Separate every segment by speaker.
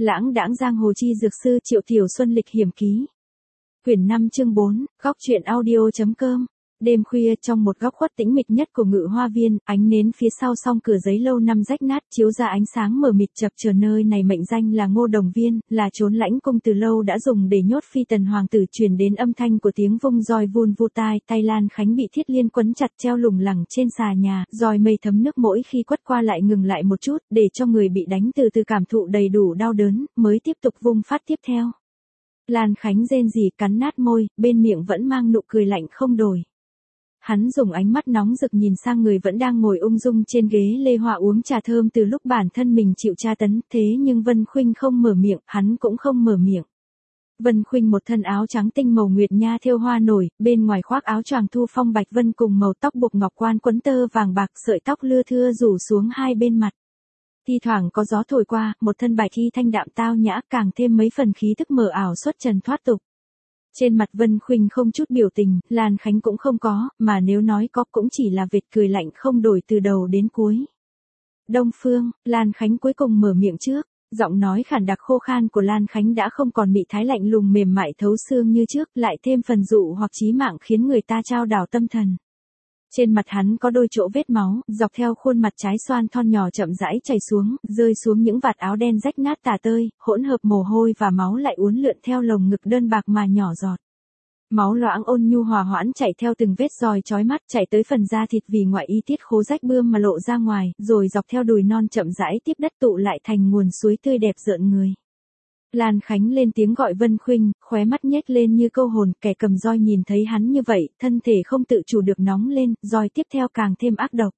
Speaker 1: Lãng đãng giang hồ chi dược sư Triệu Tiểu Xuân lịch hiểm ký. Quyển 5 chương 4, góc truyện audio.com. Đêm khuya trong một góc khuất tĩnh mịch nhất của Ngự Hoa Viên, ánh nến phía sau song cửa giấy lâu năm rách nát chiếu ra ánh sáng mờ mịt chập chờn. Nơi này mệnh danh là Ngô Đồng Viên, là chốn lãnh cung từ lâu đã dùng để nhốt phi tần hoàng tử. Truyền đến âm thanh của tiếng vung roi vun vu tai, tay Lan Khánh bị thiết liên quấn chặt treo lủng lẳng trên xà nhà, roi mây thấm nước mỗi khi quất qua lại ngừng lại một chút, để cho người bị đánh từ từ cảm thụ đầy đủ đau đớn, mới tiếp tục vung phát tiếp theo. Lan Khánh rên rỉ cắn nát môi, bên miệng vẫn mang nụ cười lạnh không đổi. Hắn dùng ánh mắt nóng rực nhìn sang người vẫn đang ngồi ung dung trên ghế lê hoa uống trà thơm từ lúc bản thân mình chịu tra tấn, thế nhưng Vân Khuynh không mở miệng, hắn cũng không mở miệng. Vân Khuynh một thân áo trắng tinh màu nguyệt nha thêu hoa nổi, bên ngoài khoác áo choàng thu phong bạch vân cùng màu tóc buộc ngọc quan quấn tơ vàng bạc, sợi tóc lưa thưa rủ xuống hai bên mặt. Thi thoảng có gió thổi qua, một thân bạch y thanh đạm tao nhã càng thêm mấy phần khí thức mờ ảo xuất trần thoát tục. Trên mặt Vân Khuynh không chút biểu tình, Lan Khánh cũng không có, mà nếu nói có cũng chỉ là vệt cười lạnh không đổi từ đầu đến cuối. Đông Phương, Lan Khánh cuối cùng mở miệng trước, giọng nói khản đặc khô khan của Lan Khánh đã không còn mị thái lạnh lùng mềm mại thấu xương như trước, lại thêm phần dụ hoặc chí mạng khiến người ta chao đảo tâm thần. Trên mặt hắn có đôi chỗ vết máu, dọc theo khuôn mặt trái xoan thon nhỏ chậm rãi chảy xuống, rơi xuống những vạt áo đen rách nát tả tơi, hỗn hợp mồ hôi và máu lại uốn lượn theo lồng ngực đơn bạc mà nhỏ giọt. Máu loãng ôn nhu hòa hoãn chảy theo từng vết roi chói mắt, chảy tới phần da thịt vì ngoại y tiết khố rách bươm mà lộ ra ngoài, rồi dọc theo đùi non chậm rãi tiếp đất tụ lại thành nguồn suối tươi đẹp rợn người. Lan Khánh lên tiếng gọi Vân Khuynh, khóe mắt nhếch lên như câu hồn, kẻ cầm roi nhìn thấy hắn như vậy, thân thể không tự chủ được nóng lên, roi tiếp theo càng thêm ác độc.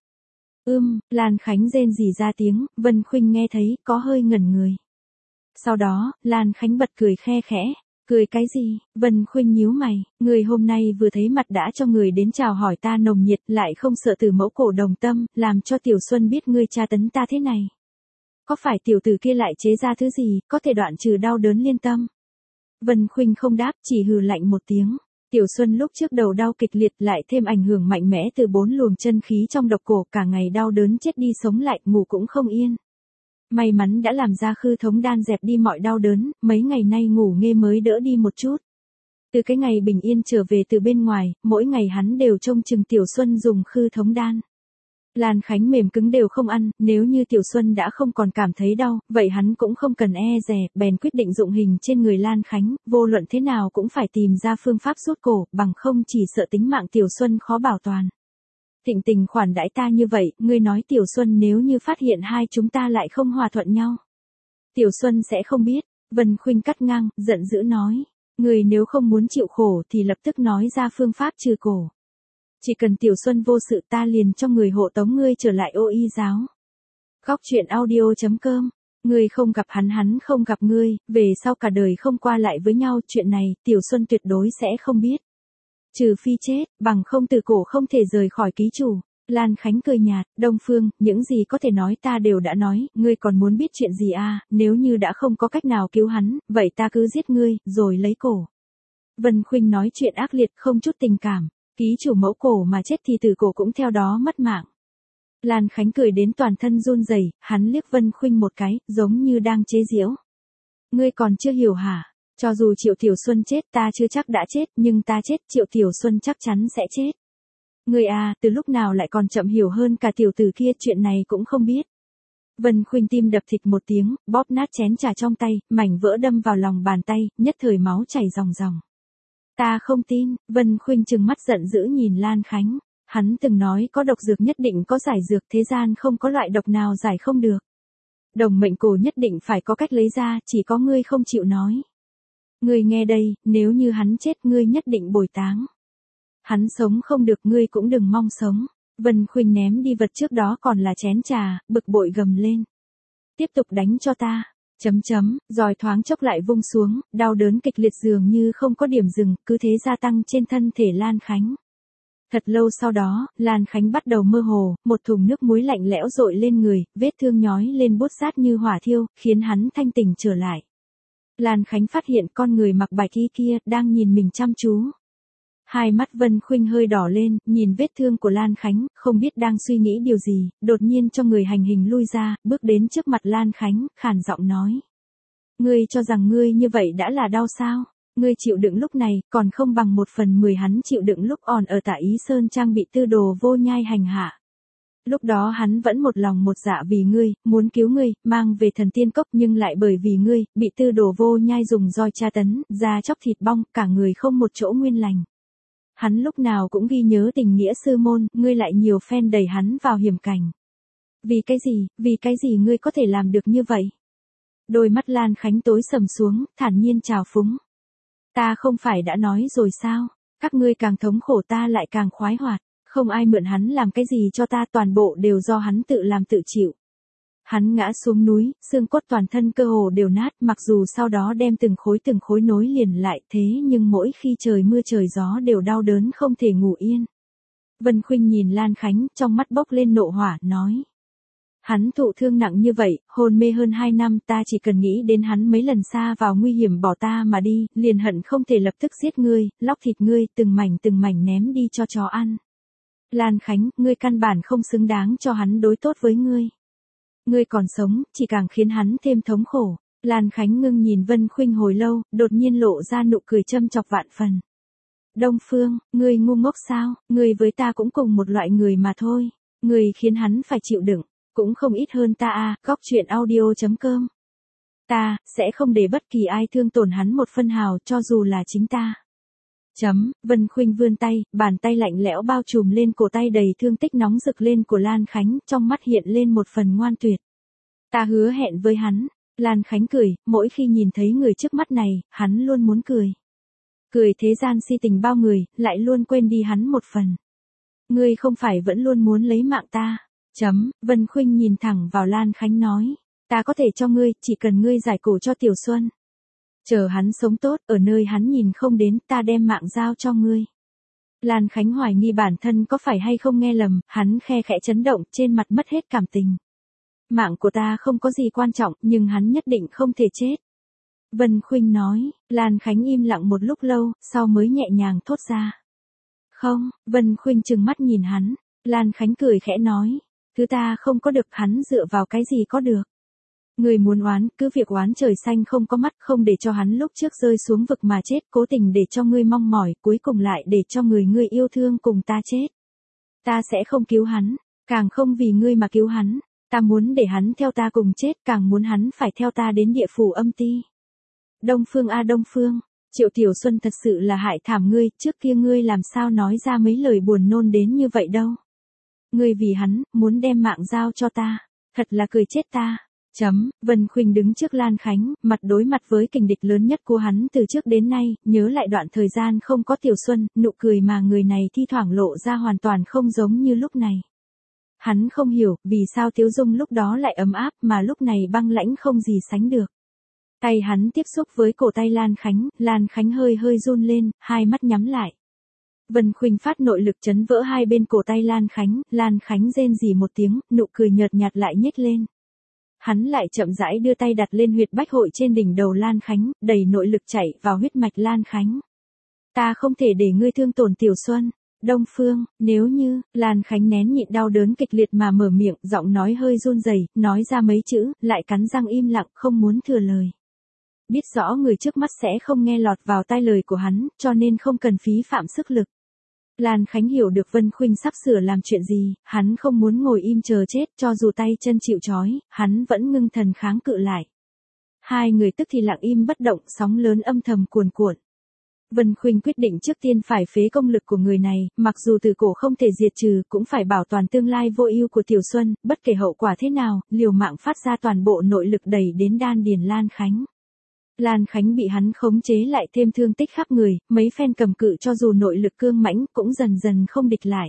Speaker 1: Lan Khánh rên rỉ ra tiếng, Vân Khuynh nghe thấy, có hơi ngẩn người. Sau đó, Lan Khánh bật cười khe khẽ. Cười cái gì? Vân Khuynh nhíu mày, người hôm nay vừa thấy mặt đã cho người đến chào hỏi ta nồng nhiệt, lại không sợ Tử mẫu cổ đồng tâm, làm cho Tiểu Xuân biết ngươi tra tấn ta thế này. Có phải tiểu tử kia lại chế ra thứ gì, có thể đoạn trừ đau đớn liên tâm? Vân Khuynh không đáp, chỉ hừ lạnh một tiếng. Tiểu Xuân lúc trước đầu đau kịch liệt, lại thêm ảnh hưởng mạnh mẽ từ 4 luồng chân khí trong độc cổ, cả ngày đau đớn chết đi sống lại, ngủ cũng không yên. May mắn đã làm ra khư thống đan dẹp đi mọi đau đớn, mấy ngày nay ngủ nghê mới đỡ đi một chút. Từ cái ngày bình yên trở về từ bên ngoài, mỗi ngày hắn đều trông chừng Tiểu Xuân dùng khư thống đan. Lan Khánh mềm cứng đều không ăn, nếu như Tiểu Xuân đã không còn cảm thấy đau, vậy hắn cũng không cần e dè, bèn quyết định dụng hình trên người Lan Khánh, vô luận thế nào cũng phải tìm ra phương pháp rút cổ, bằng không chỉ sợ tính mạng Tiểu Xuân khó bảo toàn. Thịnh tình khoản đãi ta như vậy, ngươi nói Tiểu Xuân nếu như phát hiện hai chúng ta lại không hòa thuận nhau. Tiểu Xuân sẽ không biết, Vân Khuynh cắt ngang, giận dữ nói. Ngươi nếu không muốn chịu khổ thì lập tức nói ra phương pháp trừ cổ. Chỉ cần Tiểu Xuân vô sự ta liền cho người hộ tống ngươi trở lại Ô Y giáo. Góc truyện audio.com. Ngươi không gặp hắn, hắn không gặp ngươi, về sau cả đời không qua lại với nhau, chuyện này Tiểu Xuân tuyệt đối sẽ không biết. Trừ phi chết, bằng không từ cổ không thể rời khỏi ký chủ. Lan Khánh cười nhạt, Đông Phương, những gì có thể nói ta đều đã nói, ngươi còn muốn biết chuyện gì à, nếu như đã không có cách nào cứu hắn, vậy ta cứ giết ngươi, rồi lấy cổ. Vân Khuynh nói chuyện ác liệt không chút tình cảm, ký chủ mẫu cổ mà chết thì tử cổ cũng theo đó mất mạng. Lan Khánh cười đến toàn thân run rẩy, hắn liếc Vân Khuynh một cái, giống như đang chế giễu. Ngươi còn chưa hiểu hả? Cho dù Triệu Tiểu Xuân chết ta chưa chắc đã chết, nhưng ta chết Triệu Tiểu Xuân chắc chắn sẽ chết. Ngươi à, từ lúc nào lại còn chậm hiểu hơn cả tiểu tử kia, chuyện này cũng không biết. Vân Khuynh tim đập thịt một tiếng, bóp nát chén trà trong tay, mảnh vỡ đâm vào lòng bàn tay, nhất thời máu chảy ròng ròng. Ta không tin, Vân Khuynh trừng mắt giận dữ nhìn Lan Khánh. Hắn từng nói có độc dược nhất định có giải dược, thế gian không có loại độc nào giải không được. Đồng mệnh cổ nhất định phải có cách lấy ra, chỉ có ngươi không chịu nói. Ngươi nghe đây, nếu như hắn chết ngươi nhất định bồi táng. Hắn sống không được ngươi cũng đừng mong sống. Vân Khuynh ném đi vật trước đó còn là chén trà, bực bội gầm lên. Tiếp tục đánh cho ta. Roi thoáng chốc lại vung xuống, đau đớn kịch liệt dường như không có điểm dừng, cứ thế gia tăng trên thân thể Lan Khánh. Thật lâu sau đó, Lan Khánh bắt đầu mơ hồ, một thùng nước muối lạnh lẽo dội lên người, vết thương nhói lên buốt rát như hỏa thiêu, khiến hắn thanh tỉnh trở lại. Lan Khánh phát hiện con người mặc bạch y kia đang nhìn mình chăm chú. Hai mắt Vân Khuynh hơi đỏ lên, nhìn vết thương của Lan Khánh, không biết đang suy nghĩ điều gì, đột nhiên cho người hành hình lui ra, bước đến trước mặt Lan Khánh, khàn giọng nói. Ngươi cho rằng ngươi như vậy đã là đau sao? Ngươi chịu đựng lúc này, còn không bằng 1/10 hắn chịu đựng lúc còn ở Tạ Ý Sơn Trang bị tư đồ vô nhai hành hạ. Lúc đó hắn vẫn một lòng một dạ vì ngươi, muốn cứu ngươi, mang về thần tiên cốc nhưng lại bởi vì ngươi, bị tư đồ vô nhai dùng roi tra tấn, da chóc thịt bong, cả người không một chỗ nguyên lành. Hắn lúc nào cũng ghi nhớ tình nghĩa sư môn, ngươi lại nhiều phen đẩy hắn vào hiểm cảnh. Vì cái gì ngươi có thể làm được như vậy? Đôi mắt Lan Khánh tối sầm xuống, thản nhiên trào phúng. Ta không phải đã nói rồi sao, các ngươi càng thống khổ ta lại càng khoái hoạt, không ai mượn hắn làm cái gì cho ta, toàn bộ đều do hắn tự làm tự chịu. Hắn ngã xuống núi, xương cốt toàn thân cơ hồ đều nát, mặc dù sau đó đem từng khối nối liền lại, thế nhưng mỗi khi trời mưa trời gió đều đau đớn không thể ngủ yên. Vân Khuynh nhìn Lan Khánh, trong mắt bốc lên nộ hỏa, nói. Hắn thụ thương nặng như vậy, hôn mê hơn 2 năm, ta chỉ cần nghĩ đến hắn mấy lần xa vào nguy hiểm bỏ ta mà đi, liền hận không thể lập tức giết ngươi, lóc thịt ngươi, từng mảnh ném đi cho chó ăn. Lan Khánh, ngươi căn bản không xứng đáng cho hắn đối tốt với ngươi. Ngươi còn sống, chỉ càng khiến hắn thêm thống khổ. Lan Khánh ngưng nhìn Vân Khuynh hồi lâu, đột nhiên lộ ra nụ cười châm chọc vạn phần. Đông Phương, ngươi ngu ngốc sao, ngươi với ta cũng cùng một loại người mà thôi. Ngươi khiến hắn phải chịu đựng, cũng không ít hơn ta à, goctruyện.audio.com. Ta, sẽ không để bất kỳ ai thương tổn hắn một phân hào, cho dù là chính ta. Vân Khuynh vươn tay, bàn tay lạnh lẽo bao trùm lên cổ tay đầy thương tích nóng rực lên của Lan Khánh, trong mắt hiện lên một phần ngoan tuyệt. Ta hứa hẹn với hắn. Lan Khánh cười, mỗi khi nhìn thấy người trước mắt này, hắn luôn muốn cười. Cười thế gian si tình bao người, lại luôn quên đi hắn một phần. Ngươi không phải vẫn luôn muốn lấy mạng ta. Vân Khuynh nhìn thẳng vào Lan Khánh nói. Ta có thể cho ngươi, chỉ cần ngươi giải cổ cho Tiểu Xuân. Chờ hắn sống tốt, ở nơi hắn nhìn không đến, ta đem mạng giao cho ngươi. Lan Khánh hoài nghi bản thân có phải hay không nghe lầm, hắn khe khẽ chấn động, trên mặt mất hết cảm tình. Mạng của ta không có gì quan trọng, nhưng hắn nhất định không thể chết. Vân Khuynh nói, Lan Khánh im lặng một lúc lâu, sau mới nhẹ nhàng thốt ra. Không, Vân Khuynh trừng mắt nhìn hắn, Lan Khánh cười khẽ nói, thứ ta không có được, hắn dựa vào cái gì có được. Người muốn oán, cứ việc oán trời xanh không có mắt, không để cho hắn lúc trước rơi xuống vực mà chết, cố tình để cho ngươi mong mỏi, cuối cùng lại để cho người ngươi yêu thương cùng ta chết. Ta sẽ không cứu hắn, càng không vì ngươi mà cứu hắn, ta muốn để hắn theo ta cùng chết, càng muốn hắn phải theo ta đến địa phủ âm ti. Đông Phương a Đông Phương, Triệu Tiểu Xuân thật sự là hại thảm ngươi, trước kia ngươi làm sao nói ra mấy lời buồn nôn đến như vậy đâu. Ngươi vì hắn, muốn đem mạng giao cho ta, thật là cười chết ta. Vân Khuynh đứng trước Lan Khánh, mặt đối mặt với kình địch lớn nhất của hắn từ trước đến nay, nhớ lại đoạn thời gian không có Tiểu Xuân, nụ cười mà người này thi thoảng lộ ra hoàn toàn không giống như lúc này. Hắn không hiểu, vì sao Tiếu Dung lúc đó lại ấm áp mà lúc này băng lãnh không gì sánh được. Tay hắn tiếp xúc với cổ tay Lan Khánh hơi run lên, hai mắt nhắm lại. Vân Khuynh phát nội lực chấn vỡ hai bên cổ tay Lan Khánh rên rỉ một tiếng, nụ cười nhợt nhạt lại nhếch lên. Hắn lại chậm rãi đưa tay đặt lên huyệt bách hội trên đỉnh đầu Lan Khánh, đầy nội lực chảy vào huyết mạch Lan Khánh. Ta không thể để ngươi thương tổn Tiểu Xuân. Đông Phương, nếu như, Lan Khánh nén nhịn đau đớn kịch liệt mà mở miệng, giọng nói hơi run rẩy, nói ra mấy chữ, lại cắn răng im lặng, không muốn thừa lời. Biết rõ người trước mắt sẽ không nghe lọt vào tai lời của hắn, cho nên không cần phí phạm sức lực. Lan Khánh hiểu được Vân Khuynh sắp sửa làm chuyện gì, hắn không muốn ngồi im chờ chết, cho dù tay chân chịu trói, hắn vẫn ngưng thần kháng cự lại. Hai người tức thì lặng im bất động, sóng lớn âm thầm cuồn cuộn. Vân Khuynh quyết định trước tiên phải phế công lực của người này, mặc dù từ cổ không thể diệt trừ, cũng phải bảo toàn tương lai vô ưu của Tiểu Xuân, bất kể hậu quả thế nào, liều mạng phát ra toàn bộ nội lực đẩy đến đan điền Lan Khánh. Lan Khánh bị hắn khống chế lại thêm thương tích khắp người, mấy phen cầm cự cho dù nội lực cương mãnh cũng dần dần không địch lại.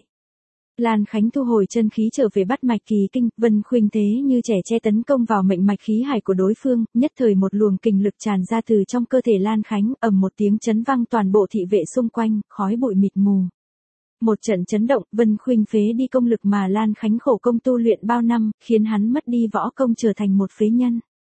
Speaker 1: Lan Khánh thu hồi chân khí trở về bắt mạch kỳ kinh, Vân Khuynh thế như trẻ tre tấn công vào mệnh mạch khí hải của đối phương, nhất thời một luồng kình lực tràn ra từ trong cơ thể Lan Khánh, ầm một tiếng chấn vang toàn bộ thị vệ xung quanh, khói bụi mịt mù. Một trận chấn động, Vân Khuynh phế đi công lực mà Lan Khánh khổ công tu luyện bao năm, khiến hắn mất đi võ công trở thành một phế nhân.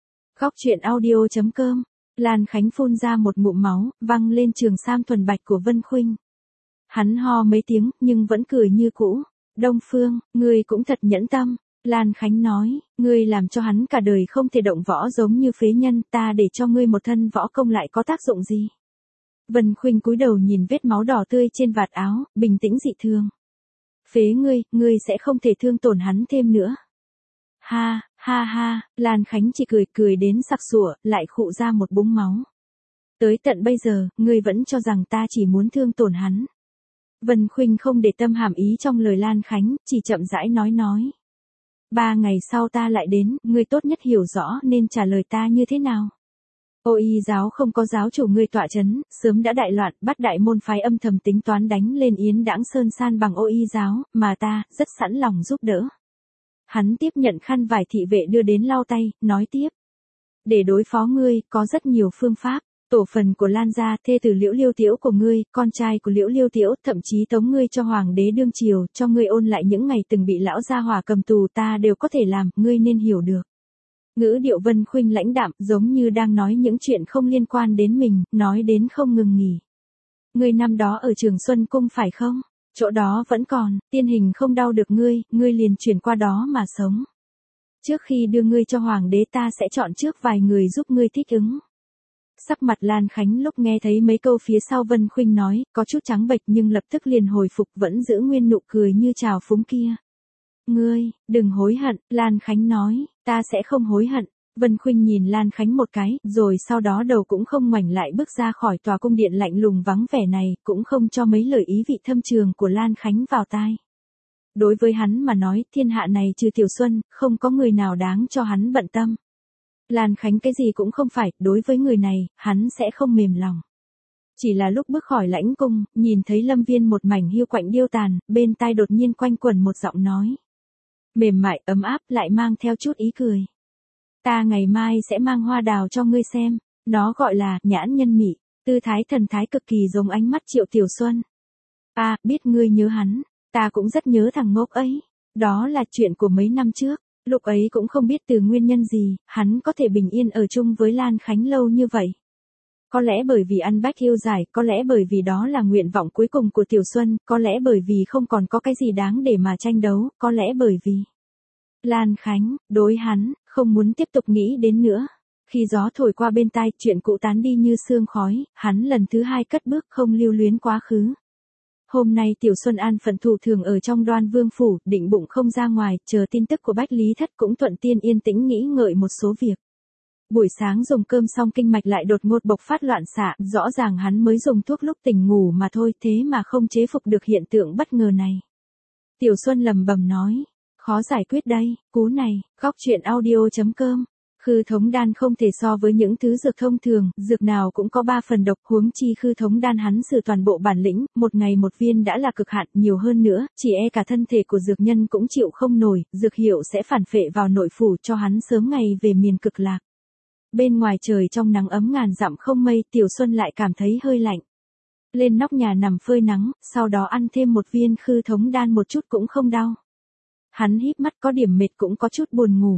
Speaker 1: Goctruyện.audio.com. Lan Khánh phun ra một ngụm máu, văng lên trường sam thuần bạch của Vân Khuynh. Hắn ho mấy tiếng, nhưng vẫn cười như cũ. Đông Phương, ngươi cũng thật nhẫn tâm. Lan Khánh nói, ngươi làm cho hắn cả đời không thể động võ giống như phế nhân, ta để cho ngươi một thân võ công lại có tác dụng gì? Vân Khuynh cúi đầu nhìn vết máu đỏ tươi trên vạt áo, bình tĩnh dị thường. Phế ngươi sẽ không thể thương tổn hắn thêm nữa. Ha, ha ha, Lan Khánh chỉ cười đến sặc sụa, lại khụ ra một búng máu. Tới tận bây giờ, ngươi vẫn cho rằng ta chỉ muốn thương tổn hắn. Vân Khuynh không để tâm hàm ý trong lời Lan Khánh, chỉ chậm rãi nói. 3 ngày sau ta lại đến, ngươi tốt nhất hiểu rõ nên trả lời ta như thế nào. Ô Y giáo không có giáo chủ ngươi tọa chấn, sớm đã đại loạn, bắt đại môn phái âm thầm tính toán đánh lên Yến Đãng Sơn san bằng Ô Y giáo, mà ta, rất sẵn lòng giúp đỡ. Hắn tiếp nhận khăn vải thị vệ đưa đến lau tay, nói tiếp. Để đối phó ngươi, có rất nhiều phương pháp. Tổ phần của Lan gia, thê tử Liễu Liêu Tiễu của ngươi, con trai của Liễu Liêu Tiễu, thậm chí tống ngươi cho hoàng đế đương triều, cho ngươi ôn lại những ngày từng bị lão gia hỏa cầm tù, ta đều có thể làm, ngươi nên hiểu được. Ngữ điệu Vân Khuynh lãnh đạm, giống như đang nói những chuyện không liên quan đến mình, nói đến không ngừng nghỉ. Ngươi năm đó ở Trường Xuân Cung phải không? Chỗ đó vẫn còn, tiên hình không đau được ngươi liền chuyển qua đó mà sống. Trước khi đưa ngươi cho hoàng đế ta sẽ chọn trước vài người giúp ngươi thích ứng. Sắc mặt Lan Khánh lúc nghe thấy mấy câu phía sau Vân Khuynh nói, có chút trắng bệch nhưng lập tức liền hồi phục, vẫn giữ nguyên nụ cười như trào phúng kia. Ngươi, đừng hối hận, Lan Khánh nói, ta sẽ không hối hận. Vân Khuynh nhìn Lan Khánh một cái, rồi sau đó đầu cũng không ngoảnh lại bước ra khỏi tòa cung điện lạnh lùng vắng vẻ này, cũng không cho mấy lời ý vị thâm trường của Lan Khánh vào tai. Đối với hắn mà nói, thiên hạ này trừ Tiểu Xuân, không có người nào đáng cho hắn bận tâm. Lan Khánh cái gì cũng không phải, đối với người này, hắn sẽ không mềm lòng. Chỉ là lúc bước khỏi lãnh cung, nhìn thấy Lâm Viên một mảnh hiu quạnh điêu tàn, bên tai đột nhiên quanh quẩn một giọng nói. Mềm mại, ấm áp, lại mang theo chút ý cười. Ta ngày mai sẽ mang hoa đào cho ngươi xem, nó gọi là nhãn nhân mị, tư thái thần thái cực kỳ giống ánh mắt Triệu Tiểu Xuân. Biết ngươi nhớ hắn, ta cũng rất nhớ thằng ngốc ấy, đó là chuyện của mấy năm trước. Lúc ấy cũng không biết từ nguyên nhân gì, hắn có thể bình yên ở chung với Lan Khánh lâu như vậy. Có lẽ bởi vì ăn bách yêu giải, có lẽ bởi vì đó là nguyện vọng cuối cùng của Tiểu Xuân, có lẽ bởi vì không còn có cái gì đáng để mà tranh đấu, có lẽ bởi vì Lan Khánh, đối hắn, không muốn tiếp tục nghĩ đến nữa. Khi gió thổi qua bên tai, chuyện cũ tán đi như sương khói, hắn lần thứ 2 cất bước không lưu luyến quá khứ. Hôm nay Tiểu Xuân an phận thủ thường ở trong Đoan Vương phủ, định bụng không ra ngoài, chờ tin tức của Bách Lý Thất cũng thuận tiên yên tĩnh nghĩ ngợi một số việc. Buổi sáng dùng cơm xong kinh mạch lại đột ngột bộc phát loạn xạ, rõ ràng hắn mới dùng thuốc lúc tỉnh ngủ mà thôi, thế mà không chế phục được hiện tượng bất ngờ này. Tiểu Xuân lẩm bẩm nói, khó giải quyết đây, cú này, góc truyện audio.com. Khư thống đan không thể so với những thứ dược thông thường, dược nào cũng có 3 phần độc, huống chi khư thống đan hắn sử toàn bộ bản lĩnh, một ngày một viên đã là cực hạn, nhiều hơn nữa, chỉ e cả thân thể của dược nhân cũng chịu không nổi, dược hiệu sẽ phản phệ vào nội phủ cho hắn sớm ngày về miền cực lạc. Bên ngoài trời trong nắng ấm ngàn dặm không mây, Tiểu Xuân lại cảm thấy hơi lạnh. Lên nóc nhà nằm phơi nắng, sau đó ăn thêm một viên khư thống đan một chút cũng không đau. Hắn híp mắt có điểm mệt cũng có chút buồn ngủ.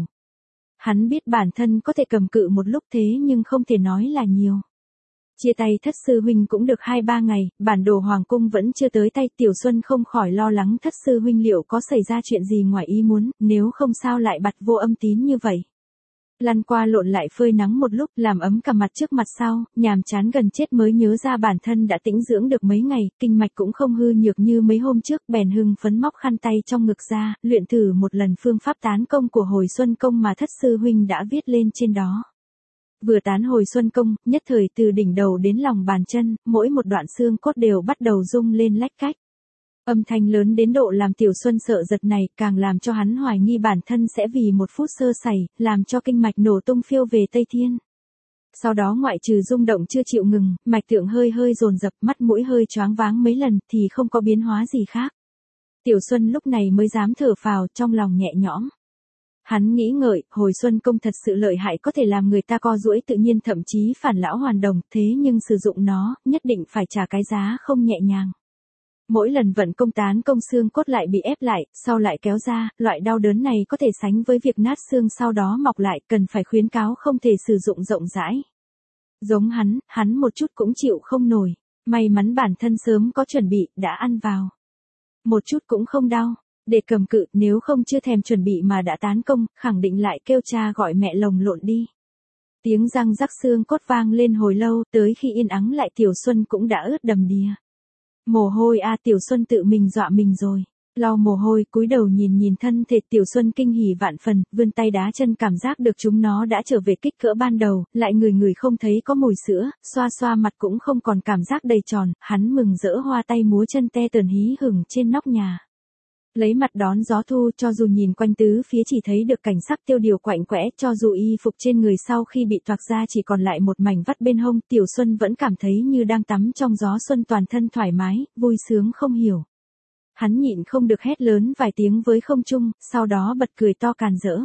Speaker 1: Hắn biết bản thân có thể cầm cự một lúc thế nhưng không thể nói là nhiều. Chia tay Thất sư huynh cũng được 2-3 ngày, bản đồ hoàng cung vẫn chưa tới tay, Tiểu Xuân không khỏi lo lắng Thất sư huynh liệu có xảy ra chuyện gì ngoài ý muốn, nếu không sao lại bặt vô âm tín như vậy. Lăn qua lộn lại phơi nắng một lúc, làm ấm cả mặt trước mặt sau, nhàm chán gần chết mới nhớ ra bản thân đã tĩnh dưỡng được mấy ngày, kinh mạch cũng không hư nhược như mấy hôm trước, bèn hưng phấn móc khăn tay trong ngực ra, luyện thử một lần phương pháp tán công của Hồi Xuân Công mà Thất sư huynh đã viết lên trên đó. Vừa tán Hồi Xuân Công, nhất thời từ đỉnh đầu đến lòng bàn chân, mỗi một đoạn xương cốt đều bắt đầu rung lên lách cách. Âm thanh lớn đến độ làm Tiểu Xuân sợ giật này, càng làm cho hắn hoài nghi bản thân sẽ vì một phút sơ sẩy, làm cho kinh mạch nổ tung phiêu về Tây Thiên. Sau đó ngoại trừ rung động chưa chịu ngừng, mạch tượng hơi dồn dập, mắt mũi hơi choáng váng mấy lần thì không có biến hóa gì khác. Tiểu Xuân lúc này mới dám thở phào, trong lòng nhẹ nhõm. Hắn nghĩ ngợi, Hồi Xuân Công thật sự lợi hại, có thể làm người ta co duỗi tự nhiên, thậm chí phản lão hoàn đồng, thế nhưng sử dụng nó, nhất định phải trả cái giá không nhẹ nhàng. Mỗi lần vận công tán công xương cốt lại bị ép lại, sau lại kéo ra, loại đau đớn này có thể sánh với việc nát xương sau đó mọc lại, cần phải khuyến cáo không thể sử dụng rộng rãi. Giống hắn một chút cũng chịu không nổi, may mắn bản thân sớm có chuẩn bị, đã ăn vào. Một chút cũng không đau. Để cầm cự, nếu không chưa thèm chuẩn bị mà đã tán công, khẳng định lại kêu cha gọi mẹ lồng lộn đi. Tiếng răng rắc xương cốt vang lên hồi lâu, tới khi yên ắng lại Tiểu Xuân cũng đã ướt đầm đìa. Mồ hôi Tiểu Xuân tự mình dọa mình rồi. Lau mồ hôi, cúi đầu nhìn thân thể Tiểu Xuân kinh hỉ vạn phần, vươn tay đá chân cảm giác được chúng nó đã trở về kích cỡ ban đầu, lại người không thấy có mùi sữa, xoa xoa mặt cũng không còn cảm giác đầy tròn, hắn mừng rỡ hoa tay múa chân te tờn hí hửng trên nóc nhà. Lấy mặt đón gió thu, cho dù nhìn quanh tứ phía chỉ thấy được cảnh sắc tiêu điều quạnh quẽ, cho dù y phục trên người sau khi bị toạc ra chỉ còn lại một mảnh vắt bên hông, Tiểu Xuân vẫn cảm thấy như đang tắm trong gió xuân, toàn thân thoải mái, vui sướng không hiểu. Hắn nhịn không được hét lớn vài tiếng với không trung, sau đó bật cười to càn rỡ.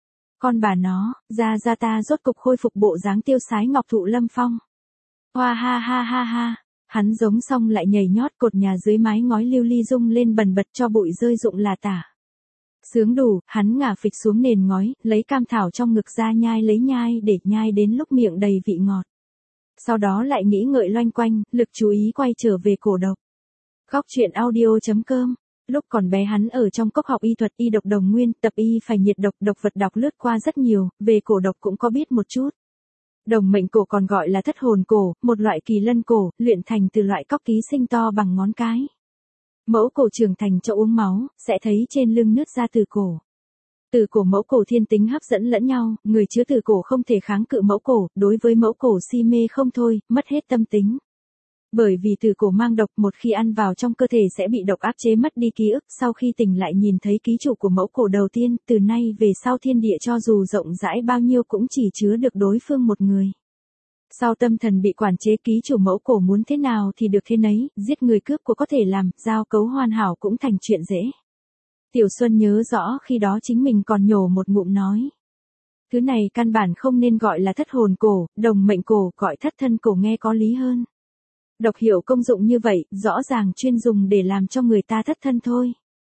Speaker 1: Con bà nó, ra ta rốt cục khôi phục bộ dáng tiêu sái ngọc thụ lâm phong. Hoa ha ha ha ha. Hắn giống xong lại nhảy nhót, cột nhà dưới mái ngói lưu ly rung lên bần bật cho bụi rơi rụng là tả. Sướng đủ, hắn ngả phịch xuống nền ngói, lấy cam thảo trong ngực ra nhai lấy nhai để nhai đến lúc miệng đầy vị ngọt. Sau đó lại nghĩ ngợi loanh quanh, lực chú ý quay trở về cổ độc. Góc truyện audio.com. Lúc còn bé hắn ở trong cốc học y thuật y độc đồng nguyên, tập y phải nhiệt độc, độc vật đọc lướt qua rất nhiều, về cổ độc cũng có biết một chút. Đồng mệnh cổ còn gọi là thất hồn cổ, một loại kỳ lân cổ, luyện thành từ loại cóc ký sinh to bằng ngón cái. Mẫu cổ trưởng thành cho uống máu, sẽ thấy trên lưng nứt ra từ cổ. Từ cổ mẫu cổ thiên tính hấp dẫn lẫn nhau, người chứa từ cổ không thể kháng cự mẫu cổ, đối với mẫu cổ si mê không thôi, mất hết tâm tính. Bởi vì từ cổ mang độc, một khi ăn vào trong cơ thể sẽ bị độc áp chế mất đi ký ức, sau khi tỉnh lại nhìn thấy ký chủ của mẫu cổ đầu tiên, từ nay về sau thiên địa cho dù rộng rãi bao nhiêu cũng chỉ chứa được đối phương một người. Sau tâm thần bị quản chế, ký chủ mẫu cổ muốn thế nào thì được thế nấy, giết người cướp của có thể làm, giao cấu hoàn hảo cũng thành chuyện dễ. Tiểu Xuân nhớ rõ khi đó chính mình còn nhổ một ngụm nói. Thứ này căn bản không nên gọi là thất hồn cổ, đồng mệnh cổ, gọi thất thân cổ nghe có lý hơn. Độc hiệu công dụng như vậy, rõ ràng chuyên dùng để làm cho người ta thất thân thôi.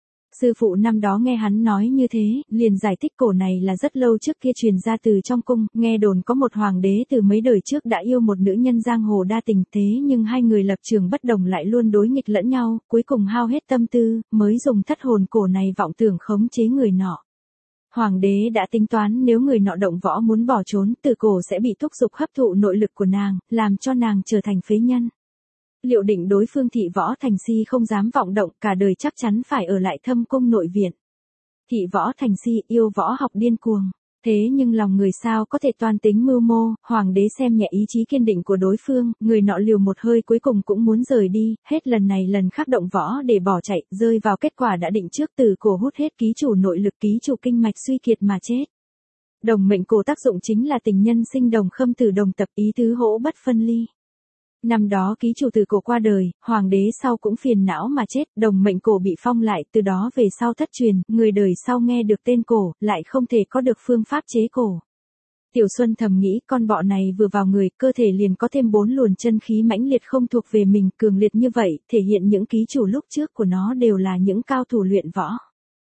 Speaker 1: Sư phụ năm đó nghe hắn nói như thế, liền giải thích cổ này là rất lâu trước kia truyền ra từ trong cung, nghe đồn có một hoàng đế từ mấy đời trước đã yêu một nữ nhân giang hồ đa tình, thế nhưng hai người lập trường bất đồng lại luôn đối nghịch lẫn nhau, cuối cùng hao hết tâm tư, mới dùng thất hồn cổ này vọng tưởng khống chế người nọ. Hoàng đế đã tính toán nếu người nọ động võ muốn bỏ trốn, từ cổ sẽ bị thúc giục hấp thụ nội lực của nàng, làm cho nàng trở thành phế nhân. Liệu định đối phương thị võ thành si không dám vọng động, cả đời chắc chắn phải ở lại thâm cung nội viện. Thị võ thành si, yêu võ học điên cuồng. Thế nhưng lòng người sao có thể toan tính mưu mô, hoàng đế xem nhẹ ý chí kiên định của đối phương, người nọ liều một hơi cuối cùng cũng muốn rời đi, hết lần này lần khác động võ để bỏ chạy, rơi vào kết quả đã định trước, từ cổ hút hết ký chủ nội lực, ký chủ kinh mạch suy kiệt mà chết. Đồng mệnh cổ tác dụng chính là tình nhân sinh đồng khâm tử đồng tập, ý tứ hỗ bất phân ly. Năm đó ký chủ từ cổ qua đời, hoàng đế sau cũng phiền não mà chết, đồng mệnh cổ bị phong lại, từ đó về sau thất truyền, người đời sau nghe được tên cổ, lại không thể có được phương pháp chế cổ. Tiểu Xuân thầm nghĩ, con bọ này vừa vào người, cơ thể liền có thêm 4 luồn chân khí mãnh liệt không thuộc về mình, cường liệt như vậy, thể hiện những ký chủ lúc trước của nó đều là những cao thủ luyện võ.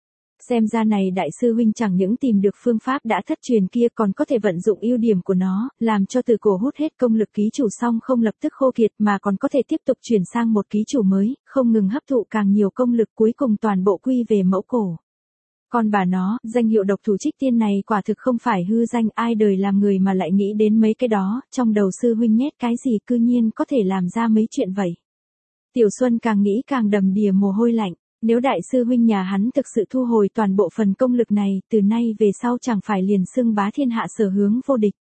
Speaker 1: Xem ra này đại sư huynh chẳng những tìm được phương pháp đã thất truyền kia, còn có thể vận dụng ưu điểm của nó, làm cho từ cổ hút hết công lực ký chủ xong không lập tức khô kiệt mà còn có thể tiếp tục chuyển sang một ký chủ mới, không ngừng hấp thụ càng nhiều công lực, cuối cùng toàn bộ quy về mẫu cổ. Còn bà nó, danh hiệu độc thủ Trích Tiên này quả thực không phải hư danh, ai đời làm người mà lại nghĩ đến mấy cái đó, trong đầu sư huynh nhét cái gì cư nhiên có thể làm ra mấy chuyện vậy. Tiểu Xuân càng nghĩ càng đầm đìa mồ hôi lạnh. Nếu đại sư huynh nhà hắn thực sự thu hồi toàn bộ phần công lực này, từ nay về sau chẳng phải liền xưng bá thiên hạ sở hướng vô địch.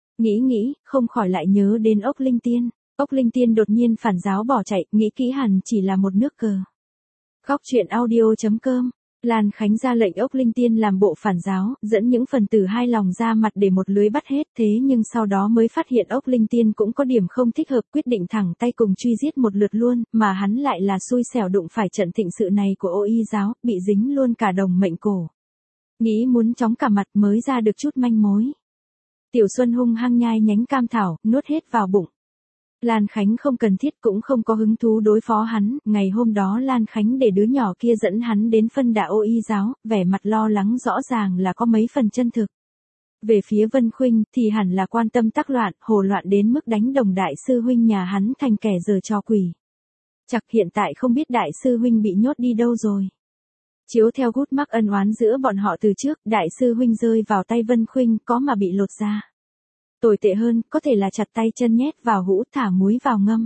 Speaker 1: Nghĩ, không khỏi lại nhớ đến Ốc Linh Tiên. Ốc Linh Tiên đột nhiên phản giáo bỏ chạy, nghĩ kỹ hẳn chỉ là một nước cờ. Góc truyện audio.com. Lan Khánh ra lệnh Ốc Linh Tiên làm bộ phản giáo, dẫn những phần tử hai lòng ra mặt để một lưới bắt hết, thế nhưng sau đó mới phát hiện Ốc Linh Tiên cũng có điểm không thích hợp, quyết định thẳng tay cùng truy giết một lượt luôn, mà hắn lại là xui xẻo đụng phải trận thịnh sự này của Ô Y giáo, bị dính luôn cả đồng mệnh cổ. Nghĩ muốn chóng cả mặt mới ra được chút manh mối. Tiểu Xuân hung hăng nhai nhánh cam thảo, nuốt hết vào bụng. Lan Khánh không cần thiết cũng không có hứng thú đối phó hắn, ngày hôm đó Lan Khánh để đứa nhỏ kia dẫn hắn đến phân đà Ô Y giáo, vẻ mặt lo lắng rõ ràng là có mấy phần chân thực. Về phía Vân Khuynh thì hẳn là quan tâm tác loạn, hồ loạn đến mức đánh đồng đại sư huynh nhà hắn thành kẻ giở trò quỷ. Chắc hiện tại không biết đại sư huynh bị nhốt đi đâu rồi. Chiếu theo gút mắc ân oán giữa bọn họ từ trước, đại sư huynh rơi vào tay Vân Khuynh có mà bị lột ra. Tồi tệ hơn, có thể là chặt tay chân nhét vào hũ thả muối vào ngâm.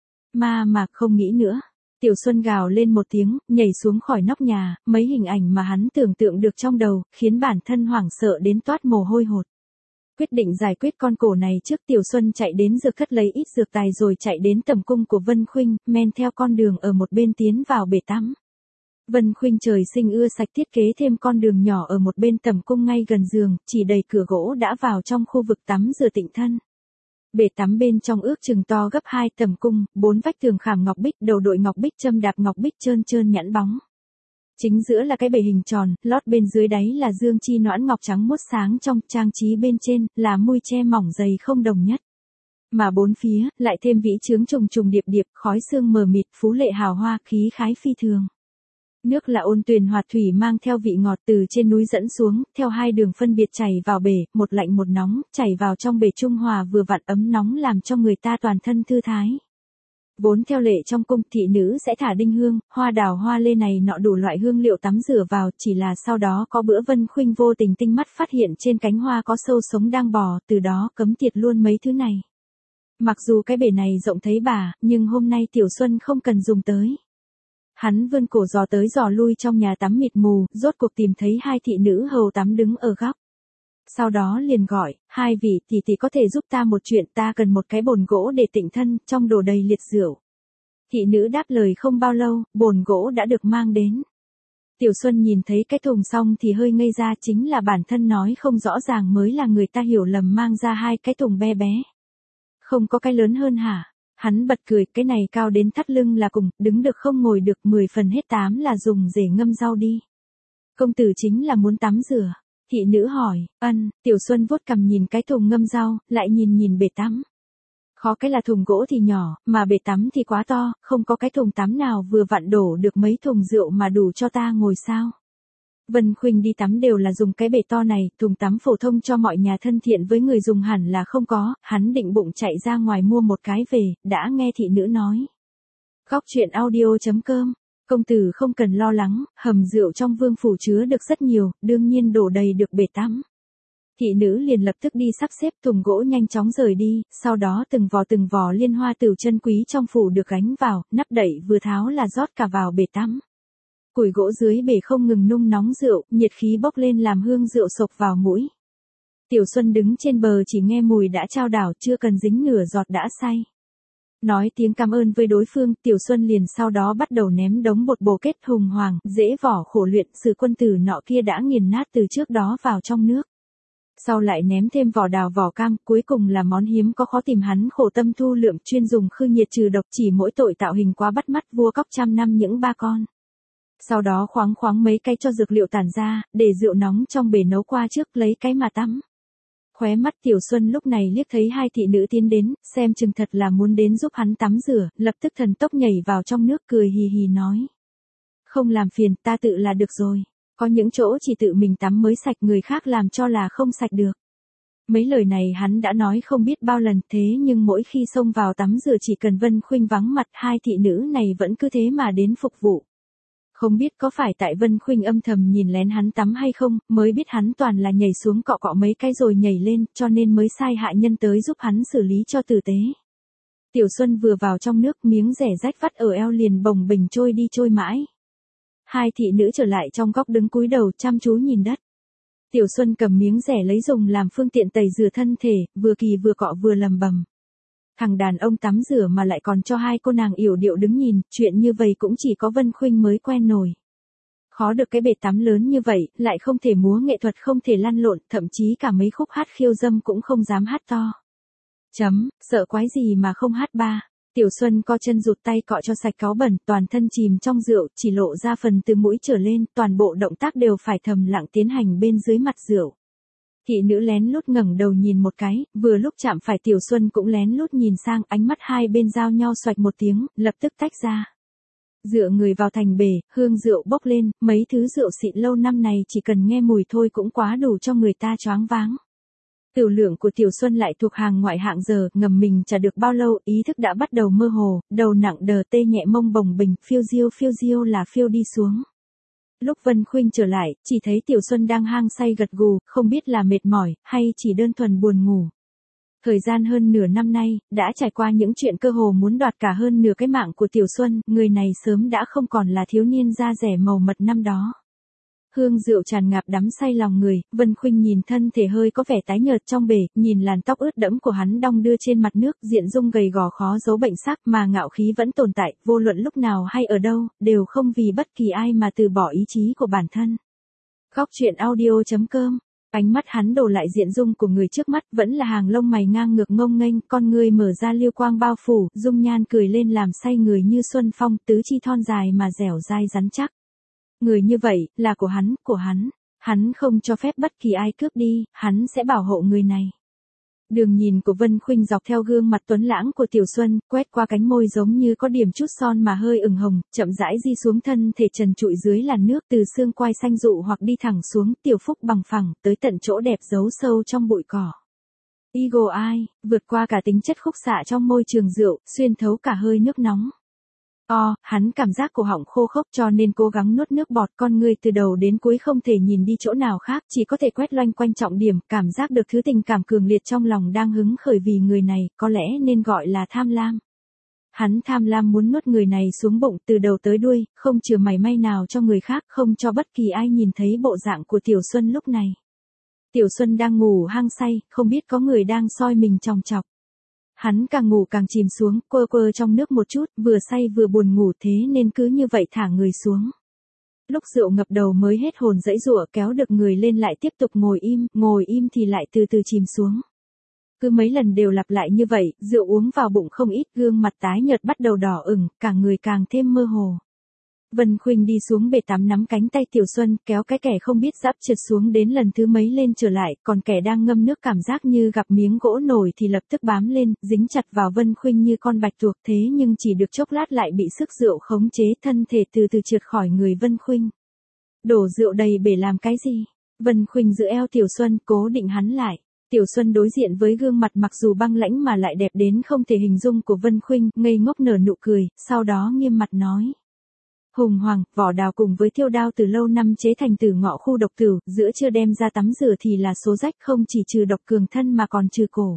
Speaker 1: Mà không nghĩ nữa. Tiểu Xuân gào lên một tiếng, nhảy xuống khỏi nóc nhà, mấy hình ảnh mà hắn tưởng tượng được trong đầu, khiến bản thân hoảng sợ đến toát mồ hôi hột. Quyết định giải quyết con cổ này trước, Tiểu Xuân chạy đến dược thất lấy ít dược tài rồi chạy đến tầm cung của Vân Khuynh, men theo con đường ở một bên tiến vào bể tắm. Vân Khuynh trời sinh ưa sạch, thiết kế thêm con đường nhỏ ở một bên tầm cung ngay gần giường, chỉ đầy cửa gỗ đã vào trong khu vực tắm rửa tịnh thân. Bể tắm bên trong ước chừng to gấp 2 tầm cung, 4 vách tường khảm ngọc bích, đầu đội ngọc bích, châm đạp ngọc bích trơn trơn nhẵn bóng. Chính giữa là cái bể hình tròn, lót bên dưới đáy là dương chi noãn ngọc trắng muốt sáng trong, trang trí bên trên là mui che mỏng dày không đồng nhất. Mà bốn phía lại thêm vĩ chướng trùng trùng điệp điệp, khói sương mờ mịt, phú lệ hào hoa, khí khái phi thường. Nước là ôn tuyền hoạt thủy mang theo vị ngọt từ trên núi dẫn xuống, theo hai đường phân biệt chảy vào bể, một lạnh một nóng, chảy vào trong bể trung hòa vừa vặn ấm nóng làm cho người ta toàn thân thư thái. Vốn theo lệ trong cung, thị nữ sẽ thả đinh hương, hoa đào hoa lê này nọ đủ loại hương liệu tắm rửa vào, chỉ là sau đó có bữa Vân Khuynh vô tình tinh mắt phát hiện trên cánh hoa có sâu sống đang bò, từ đó cấm tiệt luôn mấy thứ này. Mặc dù cái bể này rộng thấy bà, nhưng hôm nay Tiểu Xuân không cần dùng tới. Hắn vươn cổ dò tới dò lui trong nhà tắm mịt mù, rốt cuộc tìm thấy hai thị nữ hầu tắm đứng ở góc. Sau đó liền gọi, hai vị tỷ tỷ có thể giúp ta một chuyện, ta cần một cái bồn gỗ để tịnh thân, trong đổ đầy liệt rượu. Thị nữ đáp lời không bao lâu, bồn gỗ đã được mang đến. Tiểu Xuân nhìn thấy cái thùng xong thì hơi ngây ra, chính là bản thân nói không rõ ràng mới là người ta hiểu lầm mang ra hai cái thùng bé bé. Không có cái lớn hơn hả? Hắn bật cười, cái này cao đến thắt lưng là cùng, đứng được không ngồi được, 10 phần hết 8 là dùng để ngâm rau đi. Công tử chính là muốn tắm rửa. Thị nữ hỏi, Tiểu Xuân vuốt cằm nhìn cái thùng ngâm rau, lại nhìn bể tắm. Khó cái là thùng gỗ thì nhỏ, mà bể tắm thì quá to, không có cái thùng tắm nào vừa vặn đổ được mấy thùng rượu mà đủ cho ta ngồi sao. Vân Khuynh đi tắm đều là dùng cái bể to này, thùng tắm phổ thông cho mọi nhà thân thiện với người dùng hẳn là không có, hắn định bụng chạy ra ngoài mua một cái về, đã nghe thị nữ nói. Góc truyện audio.com, công tử không cần lo lắng, hầm rượu trong vương phủ chứa được rất nhiều, đương nhiên đổ đầy được bể tắm. Thị nữ liền lập tức đi sắp xếp thùng gỗ nhanh chóng rời đi, sau đó từng vò liên hoa tửu chân quý trong phủ được gánh vào, nắp đậy vừa tháo là rót cả vào bể tắm. Củi gỗ dưới bể không ngừng nung nóng rượu, nhiệt khí bốc lên làm hương rượu sộc vào mũi. Tiểu Xuân đứng trên bờ chỉ nghe mùi đã trao đảo, chưa cần dính nửa giọt đã say. Nói tiếng cảm ơn với đối phương, Tiểu Xuân liền sau đó bắt đầu ném đống bột bồ kết hùng hoàng, dễ vỏ khổ luyện, sử quân tử nọ kia đã nghiền nát từ trước đó vào trong nước. Sau lại ném thêm vỏ đào vỏ cam, cuối cùng là món hiếm có khó tìm, hắn khổ tâm thu lượm, chuyên dùng khư nhiệt trừ độc, chỉ mỗi tội tạo hình quá bắt mắt, vua cóc trăm năm những ba con. Sau đó khoáng mấy cái cho dược liệu tản ra, để rượu nóng trong bể nấu qua trước, lấy cái mà tắm. Khóe mắt Tiểu Xuân lúc này liếc thấy hai thị nữ tiến đến, xem chừng thật là muốn đến giúp hắn tắm rửa, lập tức thần tốc nhảy vào trong nước cười hì hì nói. Không làm phiền, ta tự là được rồi. Có những chỗ chỉ tự mình tắm mới sạch, người khác làm cho là không sạch được. Mấy lời này hắn đã nói không biết bao lần, thế nhưng mỗi khi xông vào tắm rửa chỉ cần Vân Khuynh vắng mặt, hai thị nữ này vẫn cứ thế mà đến phục vụ. Không biết có phải tại Vân Khuynh âm thầm nhìn lén hắn tắm hay không, mới biết hắn toàn là nhảy xuống cọ cọ mấy cái rồi nhảy lên, cho nên mới sai hạ nhân tới giúp hắn xử lý cho tử tế. Tiểu Xuân vừa vào trong nước, miếng rẻ rách vắt ở eo liền bồng bềnh trôi đi trôi mãi. Hai thị nữ trở lại trong góc đứng cúi đầu chăm chú nhìn đất. Tiểu Xuân cầm miếng rẻ lấy dùng làm phương tiện tẩy rửa thân thể, vừa kỳ vừa cọ vừa lầm bầm. Thằng đàn ông tắm rửa mà lại còn cho hai cô nàng yểu điệu đứng nhìn, chuyện như vậy cũng chỉ có Vân Khuynh mới quen nổi. Khó được cái bể tắm lớn như vậy, lại không thể múa nghệ thuật, không thể lăn lộn, thậm chí cả mấy khúc hát khiêu dâm cũng không dám hát to. Sợ quái gì mà không hát ba. Tiểu Xuân co chân rụt tay cọ cho sạch cáu bẩn, toàn thân chìm trong rượu, chỉ lộ ra phần từ mũi trở lên, toàn bộ động tác đều phải thầm lặng tiến hành bên dưới mặt rượu. Thị nữ lén lút ngẩng đầu nhìn một cái, vừa lúc chạm phải Tiểu Xuân cũng lén lút nhìn sang, ánh mắt hai bên giao nhau xoạch một tiếng, lập tức tách ra. Dựa người vào thành bể, hương rượu bốc lên, mấy thứ rượu xịn lâu năm này chỉ cần nghe mùi thôi cũng quá đủ cho người ta choáng váng. Tiểu lượng của Tiểu Xuân lại thuộc hàng ngoại hạng giờ, ngầm mình chả được bao lâu, ý thức đã bắt đầu mơ hồ, đầu nặng đờ tê nhẹ mông bồng bềnh, phiêu diêu là phiêu đi xuống. Lúc Vân Khuynh trở lại, chỉ thấy Tiểu Xuân đang hang say gật gù, không biết là mệt mỏi, hay chỉ đơn thuần buồn ngủ. Thời gian hơn nửa năm nay, đã trải qua những chuyện cơ hồ muốn đoạt cả hơn nửa cái mạng của Tiểu Xuân, người này sớm đã không còn là thiếu niên da rẻ màu mật năm đó. Hương rượu tràn ngập đắm say lòng người, Vân Khuynh nhìn thân thể hơi có vẻ tái nhợt trong bể, nhìn làn tóc ướt đẫm của hắn đong đưa trên mặt nước, diện dung gầy gò khó giấu bệnh sắc mà ngạo khí vẫn tồn tại, vô luận lúc nào hay ở đâu, đều không vì bất kỳ ai mà từ bỏ ý chí của bản thân. Góc truyện audio.com. Ánh mắt hắn đổ lại diện dung của người trước mắt, vẫn là hàng lông mày ngang ngược ngông nghênh, con người mở ra liêu quang bao phủ, dung nhan cười lên làm say người như xuân phong, tứ chi thon dài mà dẻo dai rắn chắc. Người như vậy, là của hắn không cho phép bất kỳ ai cướp đi, hắn sẽ bảo hộ người này. Đường nhìn của Vân Khuynh dọc theo gương mặt tuấn lãng của Tiểu Xuân, quét qua cánh môi giống như có điểm chút son mà hơi ửng hồng, chậm rãi di xuống thân thể trần trụi dưới làn nước, từ xương quai xanh dụ hoặc đi thẳng xuống, tiểu phúc bằng phẳng, tới tận chỗ đẹp giấu sâu trong bụi cỏ. Eagle Eye, vượt qua cả tính chất khúc xạ trong môi trường rượu, xuyên thấu cả hơi nước nóng. Hắn cảm giác cổ họng khô khốc cho nên cố gắng nuốt nước bọt, con người từ đầu đến cuối không thể nhìn đi chỗ nào khác, chỉ có thể quét loanh quanh trọng điểm, cảm giác được thứ tình cảm cường liệt trong lòng đang hứng khởi vì người này, có lẽ nên gọi là tham lam. Hắn tham lam muốn nuốt người này xuống bụng từ đầu tới đuôi, không chừa mảy may nào cho người khác, không cho bất kỳ ai nhìn thấy bộ dạng của Tiểu Xuân lúc này. Tiểu Xuân đang ngủ hang say, không biết có người đang soi mình chòng chọc. Hắn càng ngủ càng chìm xuống, quơ quơ trong nước một chút, vừa say vừa buồn ngủ thế nên cứ như vậy thả người xuống. Lúc rượu ngập đầu mới hết hồn dãy giụa kéo được người lên lại tiếp tục ngồi im thì lại từ từ chìm xuống. Cứ mấy lần đều lặp lại như vậy, rượu uống vào bụng không ít, gương mặt tái nhợt bắt đầu đỏ ửng, cả người càng thêm mơ hồ. Vân Khuynh đi xuống bể tắm nắm cánh tay Tiểu Xuân, kéo cái kẻ không biết giáp trượt xuống đến lần thứ mấy lên trở lại, còn kẻ đang ngâm nước cảm giác như gặp miếng gỗ nổi thì lập tức bám lên, dính chặt vào Vân Khuynh như con bạch tuộc, thế nhưng chỉ được chốc lát lại bị sức rượu khống chế, thân thể từ từ trượt khỏi người Vân Khuynh. Đổ rượu đầy bể làm cái gì? Vân Khuynh giữ eo Tiểu Xuân, cố định hắn lại. Tiểu Xuân đối diện với gương mặt mặc dù băng lãnh mà lại đẹp đến không thể hình dung của Vân Khuynh, ngây ngốc nở nụ cười, sau đó nghiêm mặt nói. Hùng hoàng, vỏ đào cùng với thiêu đao từ lâu năm chế thành tử ngọ khu độc tử, giữa chưa đem ra tắm rửa thì là số rách, không chỉ trừ độc cường thân mà còn trừ cổ.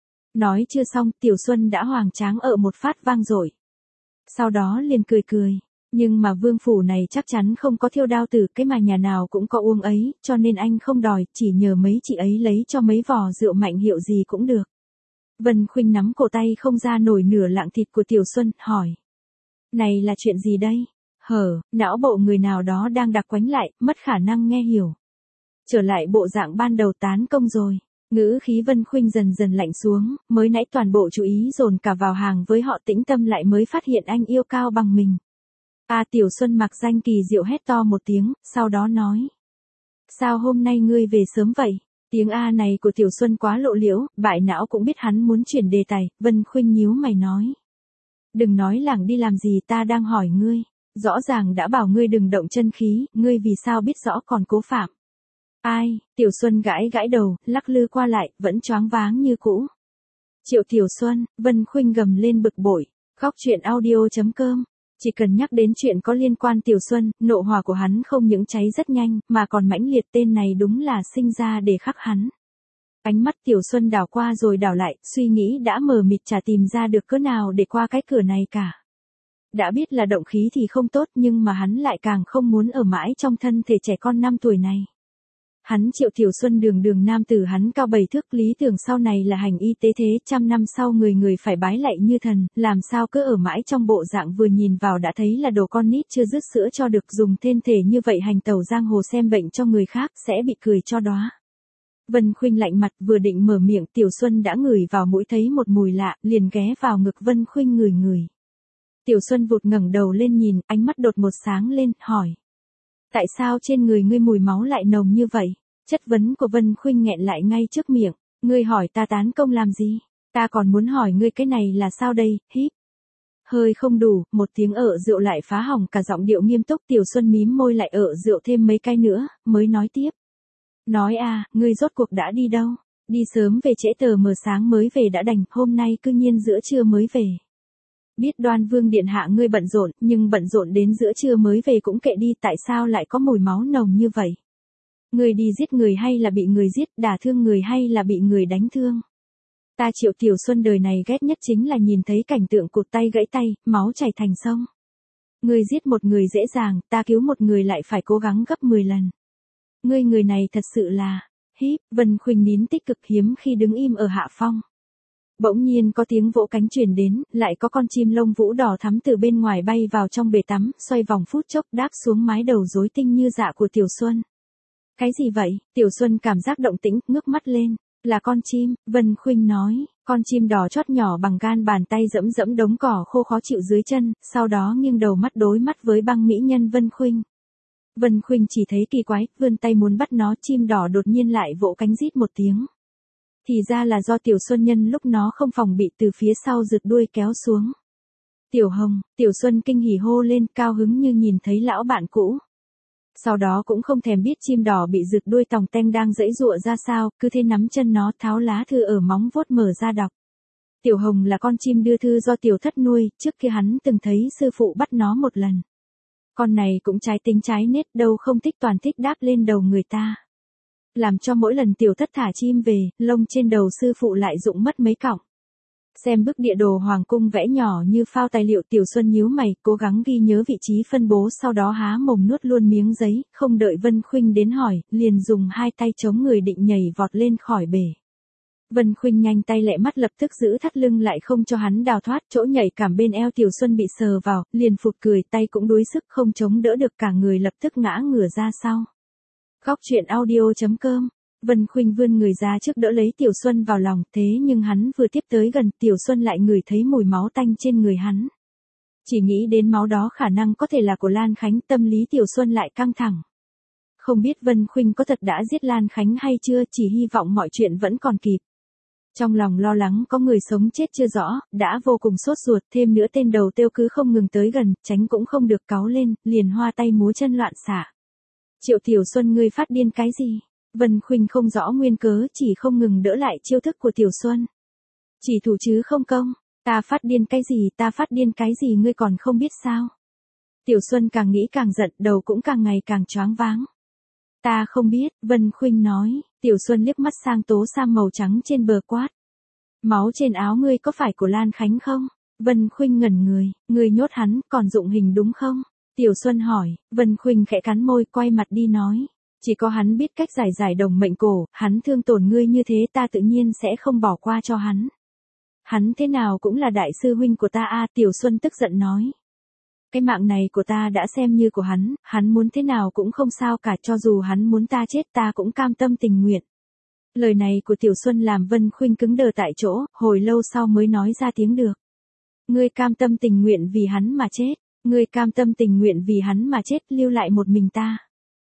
Speaker 1: Nói chưa xong, Tiểu Xuân đã hoằng tráng ở một phát vang dội. Sau đó liền cười. Nhưng mà vương phủ này chắc chắn không có thiêu đao tử, cái mà nhà nào cũng có uống ấy, cho nên anh không đòi, chỉ nhờ mấy chị ấy lấy cho mấy vò rượu mạnh hiệu gì cũng được. Vân Khuynh nắm cổ tay không ra nổi nửa lạng thịt của Tiểu Xuân, hỏi. Này là chuyện gì đây? Não bộ người nào đó đang đặc quánh lại, mất khả năng nghe hiểu. Trở lại bộ dạng ban đầu, tán công rồi. Ngữ khí Vân Khuynh dần dần lạnh xuống, mới nãy toàn bộ chú ý dồn cả vào hàng với họ tĩnh tâm lại mới phát hiện anh yêu cao bằng mình. Tiểu Xuân mặc danh kỳ diệu hét to một tiếng, sau đó nói. Sao hôm nay ngươi về sớm vậy? Tiếng A này của Tiểu Xuân quá lộ liễu, bại não cũng biết hắn muốn chuyển đề tài, Vân Khuynh nhíu mày nói. Đừng nói lảng đi làm gì, ta đang hỏi ngươi. Rõ ràng đã bảo ngươi đừng động chân khí, ngươi vì sao biết rõ còn cố phạm. Tiểu Xuân gãi đầu, lắc lư qua lại, vẫn choáng váng như cũ. Triệu Tiểu Xuân, Vân Khuynh gầm lên bực bội. Góc truyện audio.com. Chỉ cần nhắc đến chuyện có liên quan Tiểu Xuân, nộ hỏa của hắn không những cháy rất nhanh, mà còn mãnh liệt, tên này đúng là sinh ra để khắc hắn. Ánh mắt Tiểu Xuân đảo qua rồi đảo lại, suy nghĩ đã mờ mịt chả tìm ra được cỡ nào để qua cái cửa này cả. Đã biết là động khí thì không tốt nhưng mà hắn lại càng không muốn ở mãi trong thân thể trẻ con 5 tuổi này. Hắn Triệu Tiểu Xuân đường nam tử, hắn cao 7 thước, lý tưởng sau này là hành y tế thế, 100 năm sau người phải bái lạy như thần, làm sao cứ ở mãi trong bộ dạng vừa nhìn vào đã thấy là đồ con nít chưa dứt sữa cho được, dùng thân thể như vậy hành tẩu giang hồ xem bệnh cho người khác sẽ bị cười cho đóa. Vân Khuynh lạnh mặt vừa định mở miệng, Tiểu Xuân đã ngửi vào mũi thấy một mùi lạ, liền ghé vào ngực Vân Khuynh ngửi. Tiểu Xuân vụt ngẩng đầu lên nhìn, ánh mắt đột một sáng lên, hỏi. Tại sao trên người ngươi mùi máu lại nồng như vậy? Chất vấn của Vân Khuynh nghẹn lại ngay trước miệng. Ngươi hỏi ta tán công làm gì? Ta còn muốn hỏi ngươi cái này là sao đây, híp. Hơi không đủ, một tiếng ợ rượu lại phá hỏng cả giọng điệu nghiêm túc. Tiểu Xuân mím môi lại ợ rượu thêm mấy cái nữa, mới nói tiếp. Nói ngươi rốt cuộc đã đi đâu? Đi sớm về trễ, tờ mờ sáng mới về đã đành, hôm nay cư nhiên giữa trưa mới về. Biết Đoan Vương điện hạ ngươi bận rộn, nhưng bận rộn đến giữa trưa mới về cũng kệ đi, tại sao lại có mùi máu nồng như vậy? Ngươi đi giết người hay là bị người giết, đả thương người hay là bị người đánh thương? Ta Triệu Tiểu Xuân đời này ghét nhất chính là nhìn thấy cảnh tượng cụt tay gãy tay, máu chảy thành sông. Ngươi giết một người dễ dàng, ta cứu một người lại phải cố gắng gấp 10 lần. Ngươi người này thật sự là... Híp, Vân Khuynh nín tích cực hiếm khi đứng im ở hạ phong. Bỗng nhiên có tiếng vỗ cánh truyền đến, lại có con chim lông vũ đỏ thắm từ bên ngoài bay vào trong bể tắm, xoay vòng phút chốc đáp xuống mái đầu rối tinh như dạ của Tiểu Xuân. Cái gì vậy? Tiểu Xuân cảm giác động tĩnh, ngước mắt lên. Là con chim, Vân Khuynh nói, con chim đỏ chót nhỏ bằng gan bàn tay dẫm dẫm đống cỏ khô khó chịu dưới chân, sau đó nghiêng đầu mắt đối mắt với băng mỹ nhân Vân Khuynh. Vân Khuynh chỉ thấy kỳ quái, vươn tay muốn bắt nó, chim đỏ đột nhiên lại vỗ cánh rít một tiếng. Thì ra là do Tiểu Xuân nhân lúc nó không phòng bị từ phía sau giật đuôi kéo xuống. Tiểu Hồng, Tiểu Xuân kinh hỉ hô lên, cao hứng như nhìn thấy lão bạn cũ. Sau đó cũng không thèm biết chim đỏ bị giật đuôi tòng teng đang giãy giụa ra sao, cứ thế nắm chân nó tháo lá thư ở móng vuốt mở ra đọc. Tiểu Hồng là con chim đưa thư do Tiểu Thất nuôi, trước kia hắn từng thấy sư phụ bắt nó một lần. Con này cũng trái tính trái nết, đâu không thích toàn thích đáp lên đầu người ta. Làm cho mỗi lần Tiểu Thất thả chim về, lông trên đầu sư phụ lại rụng mất mấy cọng. Xem bức địa đồ hoàng cung vẽ nhỏ như phao tài liệu, Tiểu Xuân nhíu mày, cố gắng ghi nhớ vị trí phân bố, sau đó há mồm nuốt luôn miếng giấy, không đợi Vân Khuynh đến hỏi, liền dùng hai tay chống người định nhảy vọt lên khỏi bể. Vân Khuynh nhanh tay lẹ mắt lập tức giữ thắt lưng lại không cho hắn đào thoát, chỗ nhảy cảm bên eo Tiểu Xuân bị sờ vào, liền phụt cười, tay cũng đuối sức không chống đỡ được, cả người lập tức ngã ngửa ra sau. Góc truyện audio.com. Vân Khuynh vươn người ra trước đỡ lấy Tiểu Xuân vào lòng, thế nhưng hắn vừa tiếp tới gần, Tiểu Xuân lại ngửi thấy mùi máu tanh trên người hắn. Chỉ nghĩ đến máu đó khả năng có thể là của Lan Khánh, tâm lý Tiểu Xuân lại căng thẳng. Không biết Vân Khuynh có thật đã giết Lan Khánh hay chưa, chỉ hy vọng mọi chuyện vẫn còn kịp. Trong lòng lo lắng có người sống chết chưa rõ, đã vô cùng sốt ruột, thêm nữa tên đầu tiêu cứ không ngừng tới gần, tránh cũng không được, cáu lên, liền hoa tay múa chân loạn xạ. Triệu Tiểu Xuân, ngươi phát điên cái gì? Vân Khuynh không rõ nguyên cớ, chỉ không ngừng đỡ lại chiêu thức của Tiểu Xuân. Chỉ thủ chứ không công, ta phát điên cái gì, ta phát điên cái gì ngươi còn không biết sao? Tiểu Xuân càng nghĩ càng giận, đầu cũng càng ngày càng choáng váng. Ta không biết, Vân Khuynh nói. Tiểu Xuân liếc mắt sang tố sam màu trắng trên bờ quát. Máu trên áo ngươi có phải của Lan Khánh không? Vân Khuynh ngẩn người, ngươi nhốt hắn, còn dụng hình đúng không? Tiểu Xuân hỏi, Vân Khuynh khẽ cắn môi, quay mặt đi nói. Chỉ có hắn biết cách giải đồng mệnh cổ, hắn thương tổn ngươi như thế ta tự nhiên sẽ không bỏ qua cho hắn. Hắn thế nào cũng là đại sư huynh của ta a, Tiểu Xuân tức giận nói. Cái mạng này của ta đã xem như của hắn muốn thế nào cũng không sao cả, cho dù hắn muốn ta chết ta cũng cam tâm tình nguyện. Lời này của Tiểu Xuân làm Vân Khuynh cứng đờ tại chỗ, hồi lâu sau mới nói ra tiếng được. Ngươi cam tâm tình nguyện vì hắn mà chết, ngươi cam tâm tình nguyện vì hắn mà chết, lưu lại một mình ta.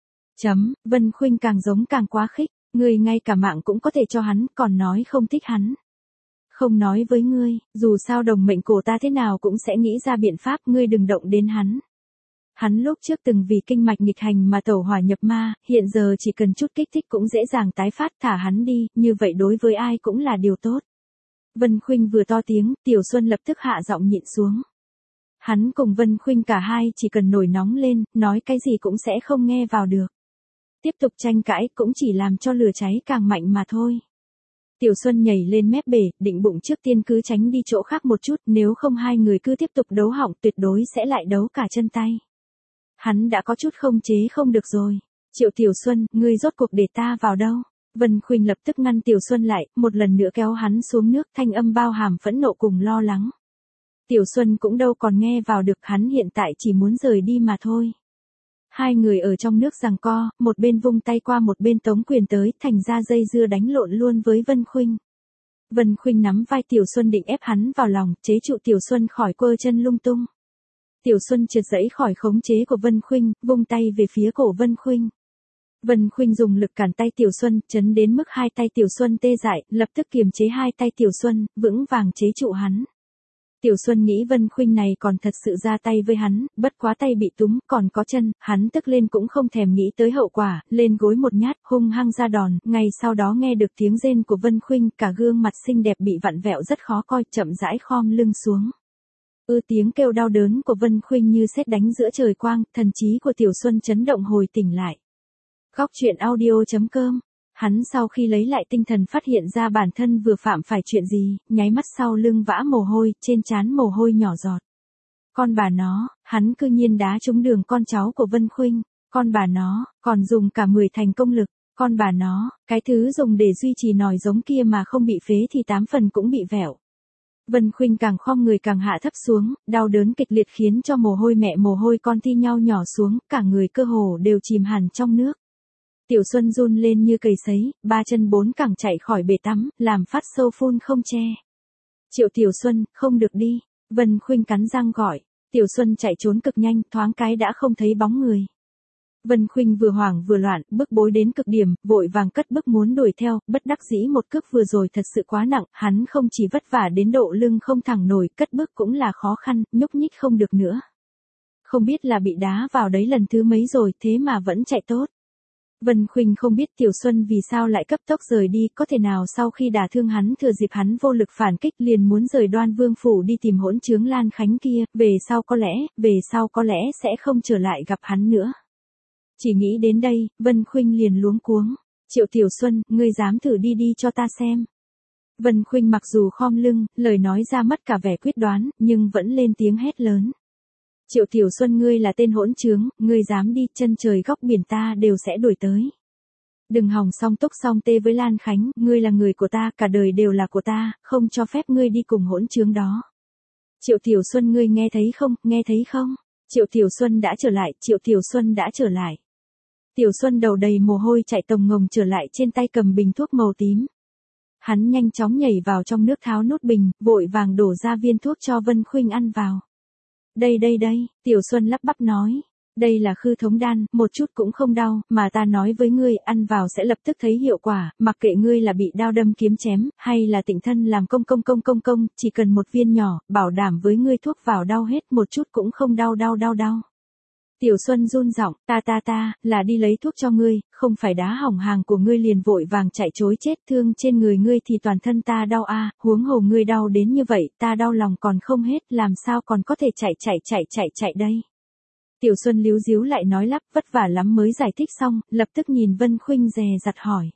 Speaker 1: Vân Khuynh càng giống càng quá khích, ngươi ngay cả mạng cũng có thể cho hắn, còn nói không thích hắn. Không nói với ngươi, dù sao đồng mệnh cổ ta thế nào cũng sẽ nghĩ ra biện pháp, ngươi đừng động đến hắn. Hắn lúc trước từng vì kinh mạch nghịch hành mà tẩu hỏa nhập ma, hiện giờ chỉ cần chút kích thích cũng dễ dàng tái phát, thả hắn đi, như vậy đối với ai cũng là điều tốt. Vân Khuynh vừa to tiếng, Tiểu Xuân lập tức hạ giọng nhịn xuống. Hắn cùng Vân Khuynh cả hai chỉ cần nổi nóng lên, nói cái gì cũng sẽ không nghe vào được. Tiếp tục tranh cãi cũng chỉ làm cho lửa cháy càng mạnh mà thôi. Tiểu Xuân nhảy lên mép bể, định bụng trước tiên cứ tránh đi chỗ khác một chút, nếu không hai người cứ tiếp tục đấu hỏng tuyệt đối sẽ lại đấu cả chân tay. Hắn đã có chút không chế không được rồi. Triệu Tiểu Xuân, ngươi rốt cuộc để ta vào đâu? Vân Khuynh lập tức ngăn Tiểu Xuân lại, một lần nữa kéo hắn xuống nước, thanh âm bao hàm phẫn nộ cùng lo lắng. Tiểu Xuân cũng đâu còn nghe vào được, hắn hiện tại chỉ muốn rời đi mà thôi. Hai người ở trong nước giằng co, một bên vung tay qua một bên tống quyền tới, thành ra dây dưa đánh lộn luôn với Vân Khuynh. Vân Khuynh nắm vai Tiểu Xuân định ép hắn vào lòng, chế trụ Tiểu Xuân khỏi quơ chân lung tung. Tiểu Xuân trượt dẫy khỏi khống chế của Vân Khuynh, vung tay về phía cổ Vân Khuynh. Vân Khuynh dùng lực cản tay Tiểu Xuân, chấn đến mức hai tay Tiểu Xuân tê dại, lập tức kiềm chế hai tay Tiểu Xuân, vững vàng chế trụ hắn. Tiểu Xuân nghĩ Vân Khuynh này còn thật sự ra tay với hắn, bất quá tay bị túm, còn có chân, hắn tức lên cũng không thèm nghĩ tới hậu quả, lên gối một nhát, hung hăng ra đòn, ngay sau đó nghe được tiếng rên của Vân Khuynh, cả gương mặt xinh đẹp bị vặn vẹo rất khó coi, chậm rãi khom lưng xuống. Tiếng kêu đau đớn của Vân Khuynh như sét đánh giữa trời quang, thần trí của Tiểu Xuân chấn động hồi tỉnh lại. Góc truyện audio.com. Hắn sau khi lấy lại tinh thần phát hiện ra bản thân vừa phạm phải chuyện gì, nháy mắt sau lưng vã mồ hôi, trên trán mồ hôi nhỏ giọt. Con bà nó, hắn cư nhiên đá trúng đường con cháu của Vân Khuynh, con bà nó, còn dùng cả 10 thành công lực, con bà nó, cái thứ dùng để duy trì nòi giống kia mà không bị phế thì 8 phần cũng bị vẹo. Vân Khuynh càng khom người càng hạ thấp xuống, đau đớn kịch liệt khiến cho mồ hôi mẹ mồ hôi con thi nhau nhỏ xuống, cả người cơ hồ đều chìm hẳn trong nước. Tiểu Xuân run lên như cầy sấy, 3 chân 4 cẳng chạy khỏi bể tắm, làm phát sâu phun không che. Tiểu Xuân, không được đi. Vân Khuynh cắn răng gọi. Tiểu Xuân chạy trốn cực nhanh, thoáng cái đã không thấy bóng người. Vân Khuynh vừa hoảng vừa loạn, bức bối đến cực điểm, vội vàng cất bước muốn đuổi theo, bất đắc dĩ một cước vừa rồi thật sự quá nặng, hắn không chỉ vất vả đến độ lưng không thẳng nổi, cất bước cũng là khó khăn, nhúc nhích không được nữa. Không biết là bị đá vào đấy lần thứ mấy rồi, thế mà vẫn chạy tốt. Vân Khuynh không biết Tiểu Xuân vì sao lại cấp tốc rời đi, có thể nào sau khi đả thương hắn thừa dịp hắn vô lực phản kích liền muốn rời Đoan Vương phủ đi tìm hỗn trướng Lan Khánh kia, về sau có lẽ sẽ không trở lại gặp hắn nữa. Chỉ nghĩ đến đây, Vân Khuynh liền luống cuống. Tiểu Xuân, ngươi dám thử đi đi cho ta xem. Vân Khuynh mặc dù khom lưng, lời nói ra mất cả vẻ quyết đoán, nhưng vẫn lên tiếng hét lớn. Tiểu Xuân, ngươi là tên hỗn trướng, ngươi dám đi, chân trời góc biển ta đều sẽ đuổi tới. Đừng hòng song túc song tê với Lan Khánh, ngươi là người của ta, cả đời đều là của ta, không cho phép ngươi đi cùng hỗn trướng đó. Tiểu Xuân, ngươi nghe thấy không? Tiểu Xuân đã trở lại, Tiểu Xuân đã trở lại. Tiểu Xuân đầu đầy mồ hôi chạy tồng ngồng trở lại, trên tay cầm bình thuốc màu tím. Hắn nhanh chóng nhảy vào trong nước tháo nút bình, vội vàng đổ ra viên thuốc cho Vân Khuynh ăn vào. Đây, Tiểu Xuân lắp bắp nói. Đây là khư thống đan, một chút cũng không đau, mà ta nói với ngươi, ăn vào sẽ lập tức thấy hiệu quả, mặc kệ ngươi là bị đao đâm kiếm chém, hay là tịnh thân làm công, chỉ cần một viên nhỏ, bảo đảm với ngươi thuốc vào đau hết, một chút cũng không đau. Tiểu Xuân run giọng, ta, là đi lấy thuốc cho ngươi, không phải đá hỏng hàng của ngươi liền vội vàng chạy chối chết, thương trên người ngươi thì toàn thân ta đau a, huống hồ ngươi đau đến như vậy, ta đau lòng còn không hết, làm sao còn có thể chạy đây. Tiểu Xuân líu díu lại nói lắp, vất vả lắm mới giải thích xong, lập tức nhìn Vân Khuynh dè dặt hỏi.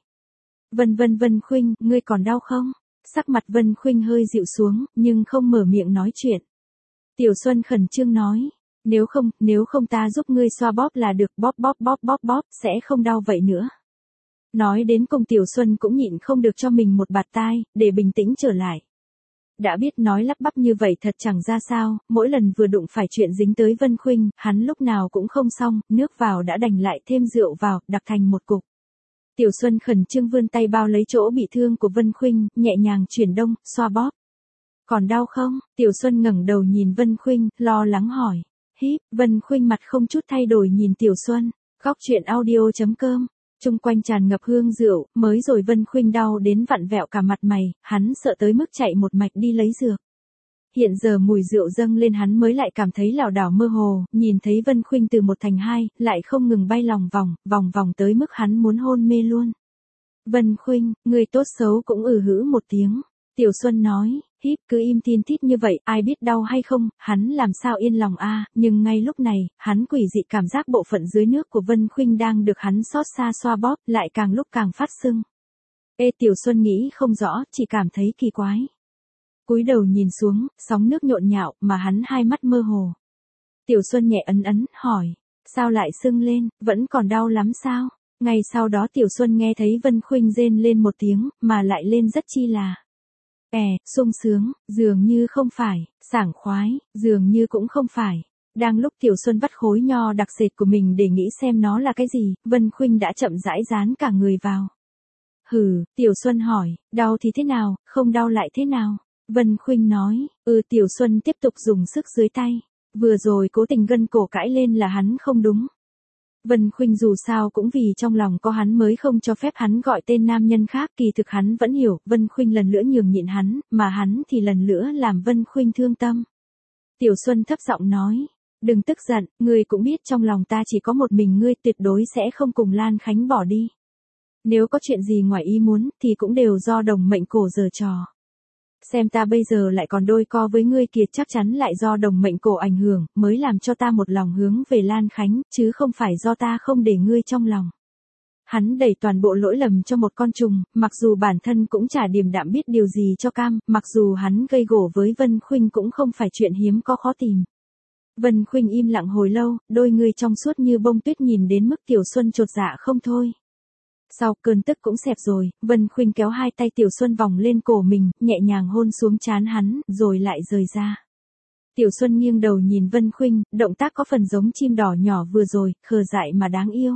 Speaker 1: Vân Khuynh, ngươi còn đau không? Sắc mặt Vân Khuynh hơi dịu xuống, nhưng không mở miệng nói chuyện. Tiểu Xuân khẩn trương nói. Nếu không ta giúp ngươi xoa bóp là được, bóp, sẽ không đau vậy nữa. Nói đến cùng Tiểu Xuân cũng nhịn không được cho mình một bạt tai, để bình tĩnh trở lại. Đã biết nói lắp bắp như vậy thật chẳng ra sao, mỗi lần vừa đụng phải chuyện dính tới Vân Khuynh, hắn lúc nào cũng không xong, nước vào đã đành lại thêm rượu vào, đặc thành một cục. Tiểu Xuân khẩn trương vươn tay bao lấy chỗ bị thương của Vân Khuynh, nhẹ nhàng chuyển đông, xoa bóp. Còn đau không? Tiểu Xuân ngẩng đầu nhìn Vân Khuynh, lo lắng hỏi. Vân Khuynh mặt không chút thay đổi nhìn Tiểu Xuân. Góc truyện audio.com. Trung quanh tràn ngập hương rượu, mới rồi Vân Khuynh đau đến vặn vẹo cả mặt mày, hắn sợ tới mức chạy một mạch đi lấy dược. Hiện giờ mùi rượu dâng lên hắn mới lại cảm thấy lảo đảo mơ hồ, nhìn thấy Vân Khuynh từ 1 thành 2, lại không ngừng bay lòng vòng tới mức hắn muốn hôn mê luôn. Vân Khuynh, người tốt xấu cũng hứ một tiếng. Tiểu Xuân nói, cứ im tin tít như vậy, ai biết đau hay không, hắn làm sao yên lòng a, nhưng ngay lúc này, hắn quỷ dị cảm giác bộ phận dưới nước của Vân Khuynh đang được hắn xót xa xoa bóp, lại càng lúc càng phát sưng. Tiểu Xuân nghĩ không rõ, chỉ cảm thấy kỳ quái. Cúi đầu nhìn xuống, sóng nước nhộn nhạo, mà hắn hai mắt mơ hồ. Tiểu Xuân nhẹ ấn, hỏi, sao lại sưng lên, vẫn còn đau lắm sao? Ngay sau đó Tiểu Xuân nghe thấy Vân Khuynh rên lên một tiếng, mà lại lên rất chi là. Sung sướng, dường như không phải, sảng khoái, dường như cũng không phải. Đang lúc Tiểu Xuân vắt khối nho đặc sệt của mình để nghĩ xem nó là cái gì, Vân Khuynh đã chậm rãi dán cả người vào. Tiểu Xuân hỏi, đau thì thế nào, không đau lại thế nào? Vân Khuynh nói, Tiểu Xuân tiếp tục dùng sức dưới tay. Vừa rồi cố tình gân cổ cãi lên là hắn không đúng. Vân Khuynh dù sao cũng vì trong lòng có hắn mới không cho phép hắn gọi tên nam nhân khác, kỳ thực hắn vẫn hiểu, Vân Khuynh lần nữa nhường nhịn hắn, mà hắn thì lần nữa làm Vân Khuynh thương tâm. Tiểu Xuân thấp giọng nói, đừng tức giận, ngươi cũng biết trong lòng ta chỉ có một mình ngươi, tuyệt đối sẽ không cùng Lan Khánh bỏ đi. Nếu có chuyện gì ngoài ý muốn, thì cũng đều do đồng mệnh cổ giở trò. Xem ta bây giờ lại còn đôi co với ngươi kìa, chắc chắn lại do đồng mệnh cổ ảnh hưởng, mới làm cho ta một lòng hướng về Lan Khánh, chứ không phải do ta không để ngươi trong lòng. Hắn đẩy toàn bộ lỗi lầm cho một con trùng, mặc dù bản thân cũng chả điềm đạm biết điều gì cho cam, mặc dù hắn gây gổ với Vân Khuynh cũng không phải chuyện hiếm có khó tìm. Vân Khuynh im lặng hồi lâu, đôi người trong suốt như bông tuyết nhìn đến mức Tiểu Xuân chột dạ không thôi. Sau cơn tức cũng xẹp rồi, Vân Khuynh kéo hai tay Tiểu Xuân vòng lên cổ mình, nhẹ nhàng hôn xuống trán hắn, rồi lại rời ra. Tiểu Xuân nghiêng đầu nhìn Vân Khuynh, động tác có phần giống chim đỏ nhỏ vừa rồi, khờ dại mà đáng yêu.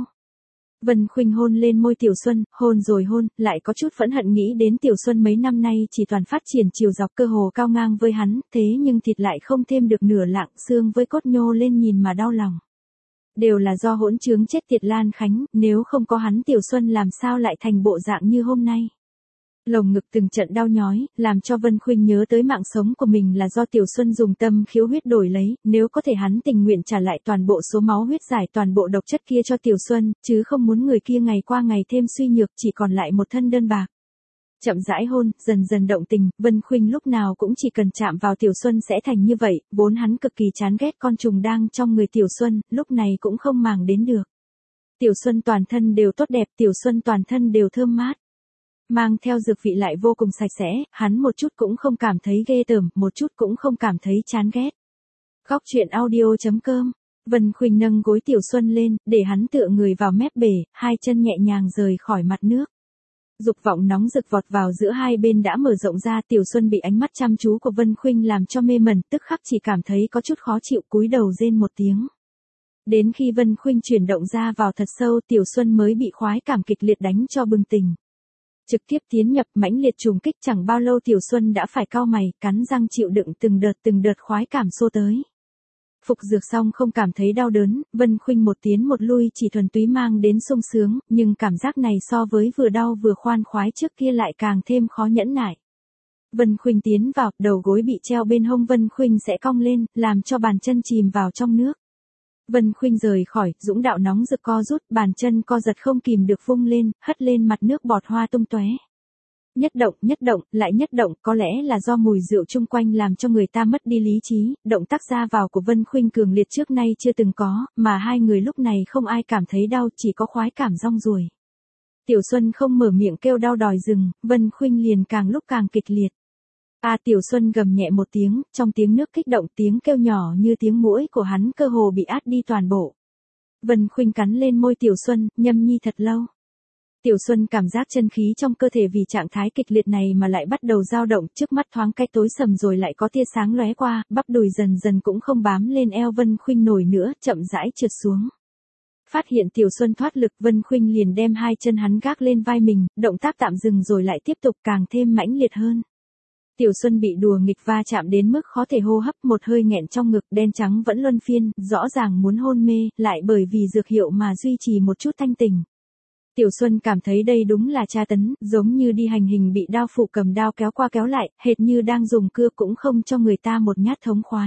Speaker 1: Vân Khuynh hôn lên môi Tiểu Xuân, hôn rồi hôn, lại có chút phẫn hận nghĩ đến Tiểu Xuân mấy năm nay chỉ toàn phát triển chiều dọc cơ hồ cao ngang với hắn, thế nhưng thịt lại không thêm được nửa lạng, xương với cốt nhô lên nhìn mà đau lòng. Đều là do hỗn trướng chết tiệt Lan Khánh, nếu không có hắn Tiểu Xuân làm sao lại thành bộ dạng như hôm nay. Lồng ngực từng trận đau nhói, làm cho Vân Khuynh nhớ tới mạng sống của mình là do Tiểu Xuân dùng tâm khiếu huyết đổi lấy, nếu có thể hắn tình nguyện trả lại toàn bộ số máu huyết giải toàn bộ độc chất kia cho Tiểu Xuân, chứ không muốn người kia ngày qua ngày thêm suy nhược chỉ còn lại một thân đơn bạc. Chậm rãi hôn, dần dần động tình, Vân Khuynh lúc nào cũng chỉ cần chạm vào Tiểu Xuân sẽ thành như vậy, vốn hắn cực kỳ chán ghét con trùng đang trong người Tiểu Xuân, lúc này cũng không màng đến được. Tiểu Xuân toàn thân đều tốt đẹp, Tiểu Xuân toàn thân đều thơm mát. Mang theo dược vị lại vô cùng sạch sẽ, hắn một chút cũng không cảm thấy ghê tởm, một chút cũng không cảm thấy chán ghét. Góc truyện audio.com. Vân Khuynh nâng gối Tiểu Xuân lên, để hắn tựa người vào mép bể, hai chân nhẹ nhàng rời khỏi mặt nước. Dục vọng nóng rực vọt vào giữa hai bên đã mở rộng ra, Tiểu Xuân bị ánh mắt chăm chú của Vân Khuynh làm cho mê mẩn, tức khắc chỉ cảm thấy có chút khó chịu, cúi đầu rên một tiếng. Đến khi Vân Khuynh chuyển động ra vào thật sâu, Tiểu Xuân mới bị khoái cảm kịch liệt đánh cho bừng tỉnh. Trực tiếp tiến nhập mãnh liệt trùng kích, chẳng bao lâu Tiểu Xuân đã phải cau mày, cắn răng chịu đựng từng đợt khoái cảm xô tới. Phục dược xong không cảm thấy đau đớn, Vân Khuynh một tiến một lui chỉ thuần túy mang đến sung sướng, nhưng cảm giác này so với vừa đau vừa khoan khoái trước kia lại càng thêm khó nhẫn nại. Vân Khuynh tiến vào, đầu gối bị treo bên hông Vân Khuynh sẽ cong lên, làm cho bàn chân chìm vào trong nước. Vân Khuynh rời khỏi, dũng đạo nóng rực co rút, bàn chân co giật không kìm được vung lên, hất lên mặt nước bọt hoa tung tóe. Nhất động, lại nhất động, có lẽ là do mùi rượu chung quanh làm cho người ta mất đi lý trí, động tác ra vào của Vân Khuynh cường liệt trước nay chưa từng có, mà hai người lúc này không ai cảm thấy đau, chỉ có khoái cảm rong ruổi. Tiểu Xuân không mở miệng kêu đau đòi dừng, Vân Khuynh liền càng lúc càng kịch liệt. Tiểu Xuân gầm nhẹ một tiếng, trong tiếng nước kích động, tiếng kêu nhỏ như tiếng muỗi của hắn cơ hồ bị át đi toàn bộ. Vân Khuynh cắn lên môi Tiểu Xuân, nhâm nhi thật lâu. Tiểu Xuân cảm giác chân khí trong cơ thể vì trạng thái kịch liệt này mà lại bắt đầu dao động, trước mắt thoáng cái tối sầm rồi lại có tia sáng lóe qua, bắp đùi dần dần cũng không bám lên eo Vân Khuynh nổi nữa, chậm rãi trượt xuống. Phát hiện Tiểu Xuân thoát lực, Vân Khuynh liền đem hai chân hắn gác lên vai mình, động tác tạm dừng rồi lại tiếp tục càng thêm mãnh liệt hơn. Tiểu Xuân bị đùa nghịch va chạm đến mức khó thể hô hấp, một hơi nghẹn trong ngực, đen trắng vẫn luân phiên, rõ ràng muốn hôn mê, lại bởi vì dược hiệu mà duy trì một chút thanh tỉnh. Tiểu Xuân cảm thấy đây đúng là tra tấn, giống như đi hành hình bị đao phụ cầm đao kéo qua kéo lại, hệt như đang dùng cưa cũng không cho người ta một nhát thống khoái.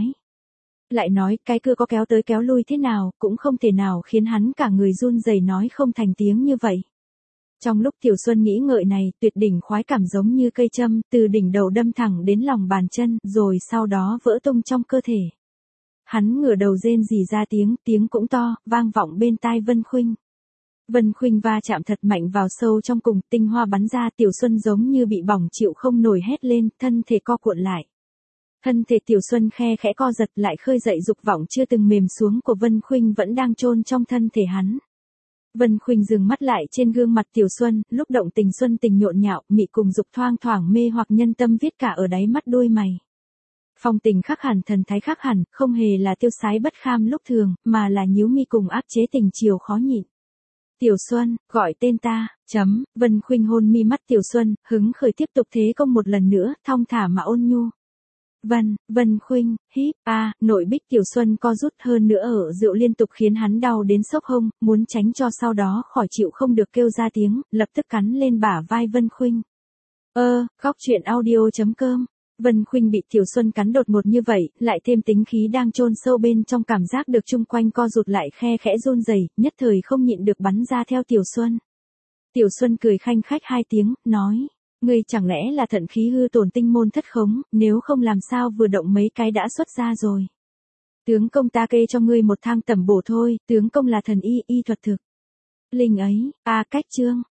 Speaker 1: Lại nói, cái cưa có kéo tới kéo lui thế nào, cũng không thể nào khiến hắn cả người run rẩy nói không thành tiếng như vậy. Trong lúc Tiểu Xuân nghĩ ngợi này, tuyệt đỉnh khoái cảm giống như cây châm, từ đỉnh đầu đâm thẳng đến lòng bàn chân, rồi sau đó vỡ tung trong cơ thể. Hắn ngửa đầu rên rỉ ra tiếng cũng to, vang vọng bên tai Vân Khuynh. Vân Khuynh va chạm thật mạnh vào sâu trong cùng, tinh hoa bắn ra, Tiểu Xuân giống như bị bỏng chịu không nổi hét lên, thân thể co cuộn lại. Thân thể Tiểu Xuân khe khẽ co giật lại khơi dậy dục vọng chưa từng mềm xuống của Vân Khuynh vẫn đang chôn trong thân thể hắn. Vân Khuynh dừng mắt lại trên gương mặt Tiểu Xuân, lúc động tình xuân tình nhộn nhạo, mị cùng dục thoang thoảng mê hoặc nhân tâm viết cả ở đáy mắt đôi mày. Phong tình khác hẳn, thần thái khác hẳn, không hề là tiêu sái bất kham lúc thường, mà là nhíu mi cùng áp chế tình chiều khó nhịn. Tiểu Xuân, gọi tên ta, Vân Khuynh hôn mi mắt Tiểu Xuân, hứng khởi tiếp tục thế công một lần nữa, thong thả mà ôn nhu. Vân Khuynh, híp, nội bích Tiểu Xuân co rút hơn nữa ở rượu liên tục khiến hắn đau đến sốc hông, muốn tránh cho sau đó khỏi chịu không được kêu ra tiếng, lập tức cắn lên bả vai Vân Khuynh. Góc truyện audio.com. Vân Khuynh bị Tiểu Xuân cắn đột ngột như vậy, lại thêm tính khí đang chôn sâu bên trong cảm giác được chung quanh co rụt lại khe khẽ run rẩy, nhất thời không nhịn được bắn ra theo Tiểu Xuân. Tiểu Xuân cười khanh khách hai tiếng, nói. Ngươi chẳng lẽ là thận khí hư tổn tinh môn thất khống, nếu không làm sao vừa động mấy cái đã xuất ra rồi. Tướng công ta kê cho ngươi một thang tẩm bổ thôi, tướng công là thần y, y thuật thực. Linh ấy, cách chương.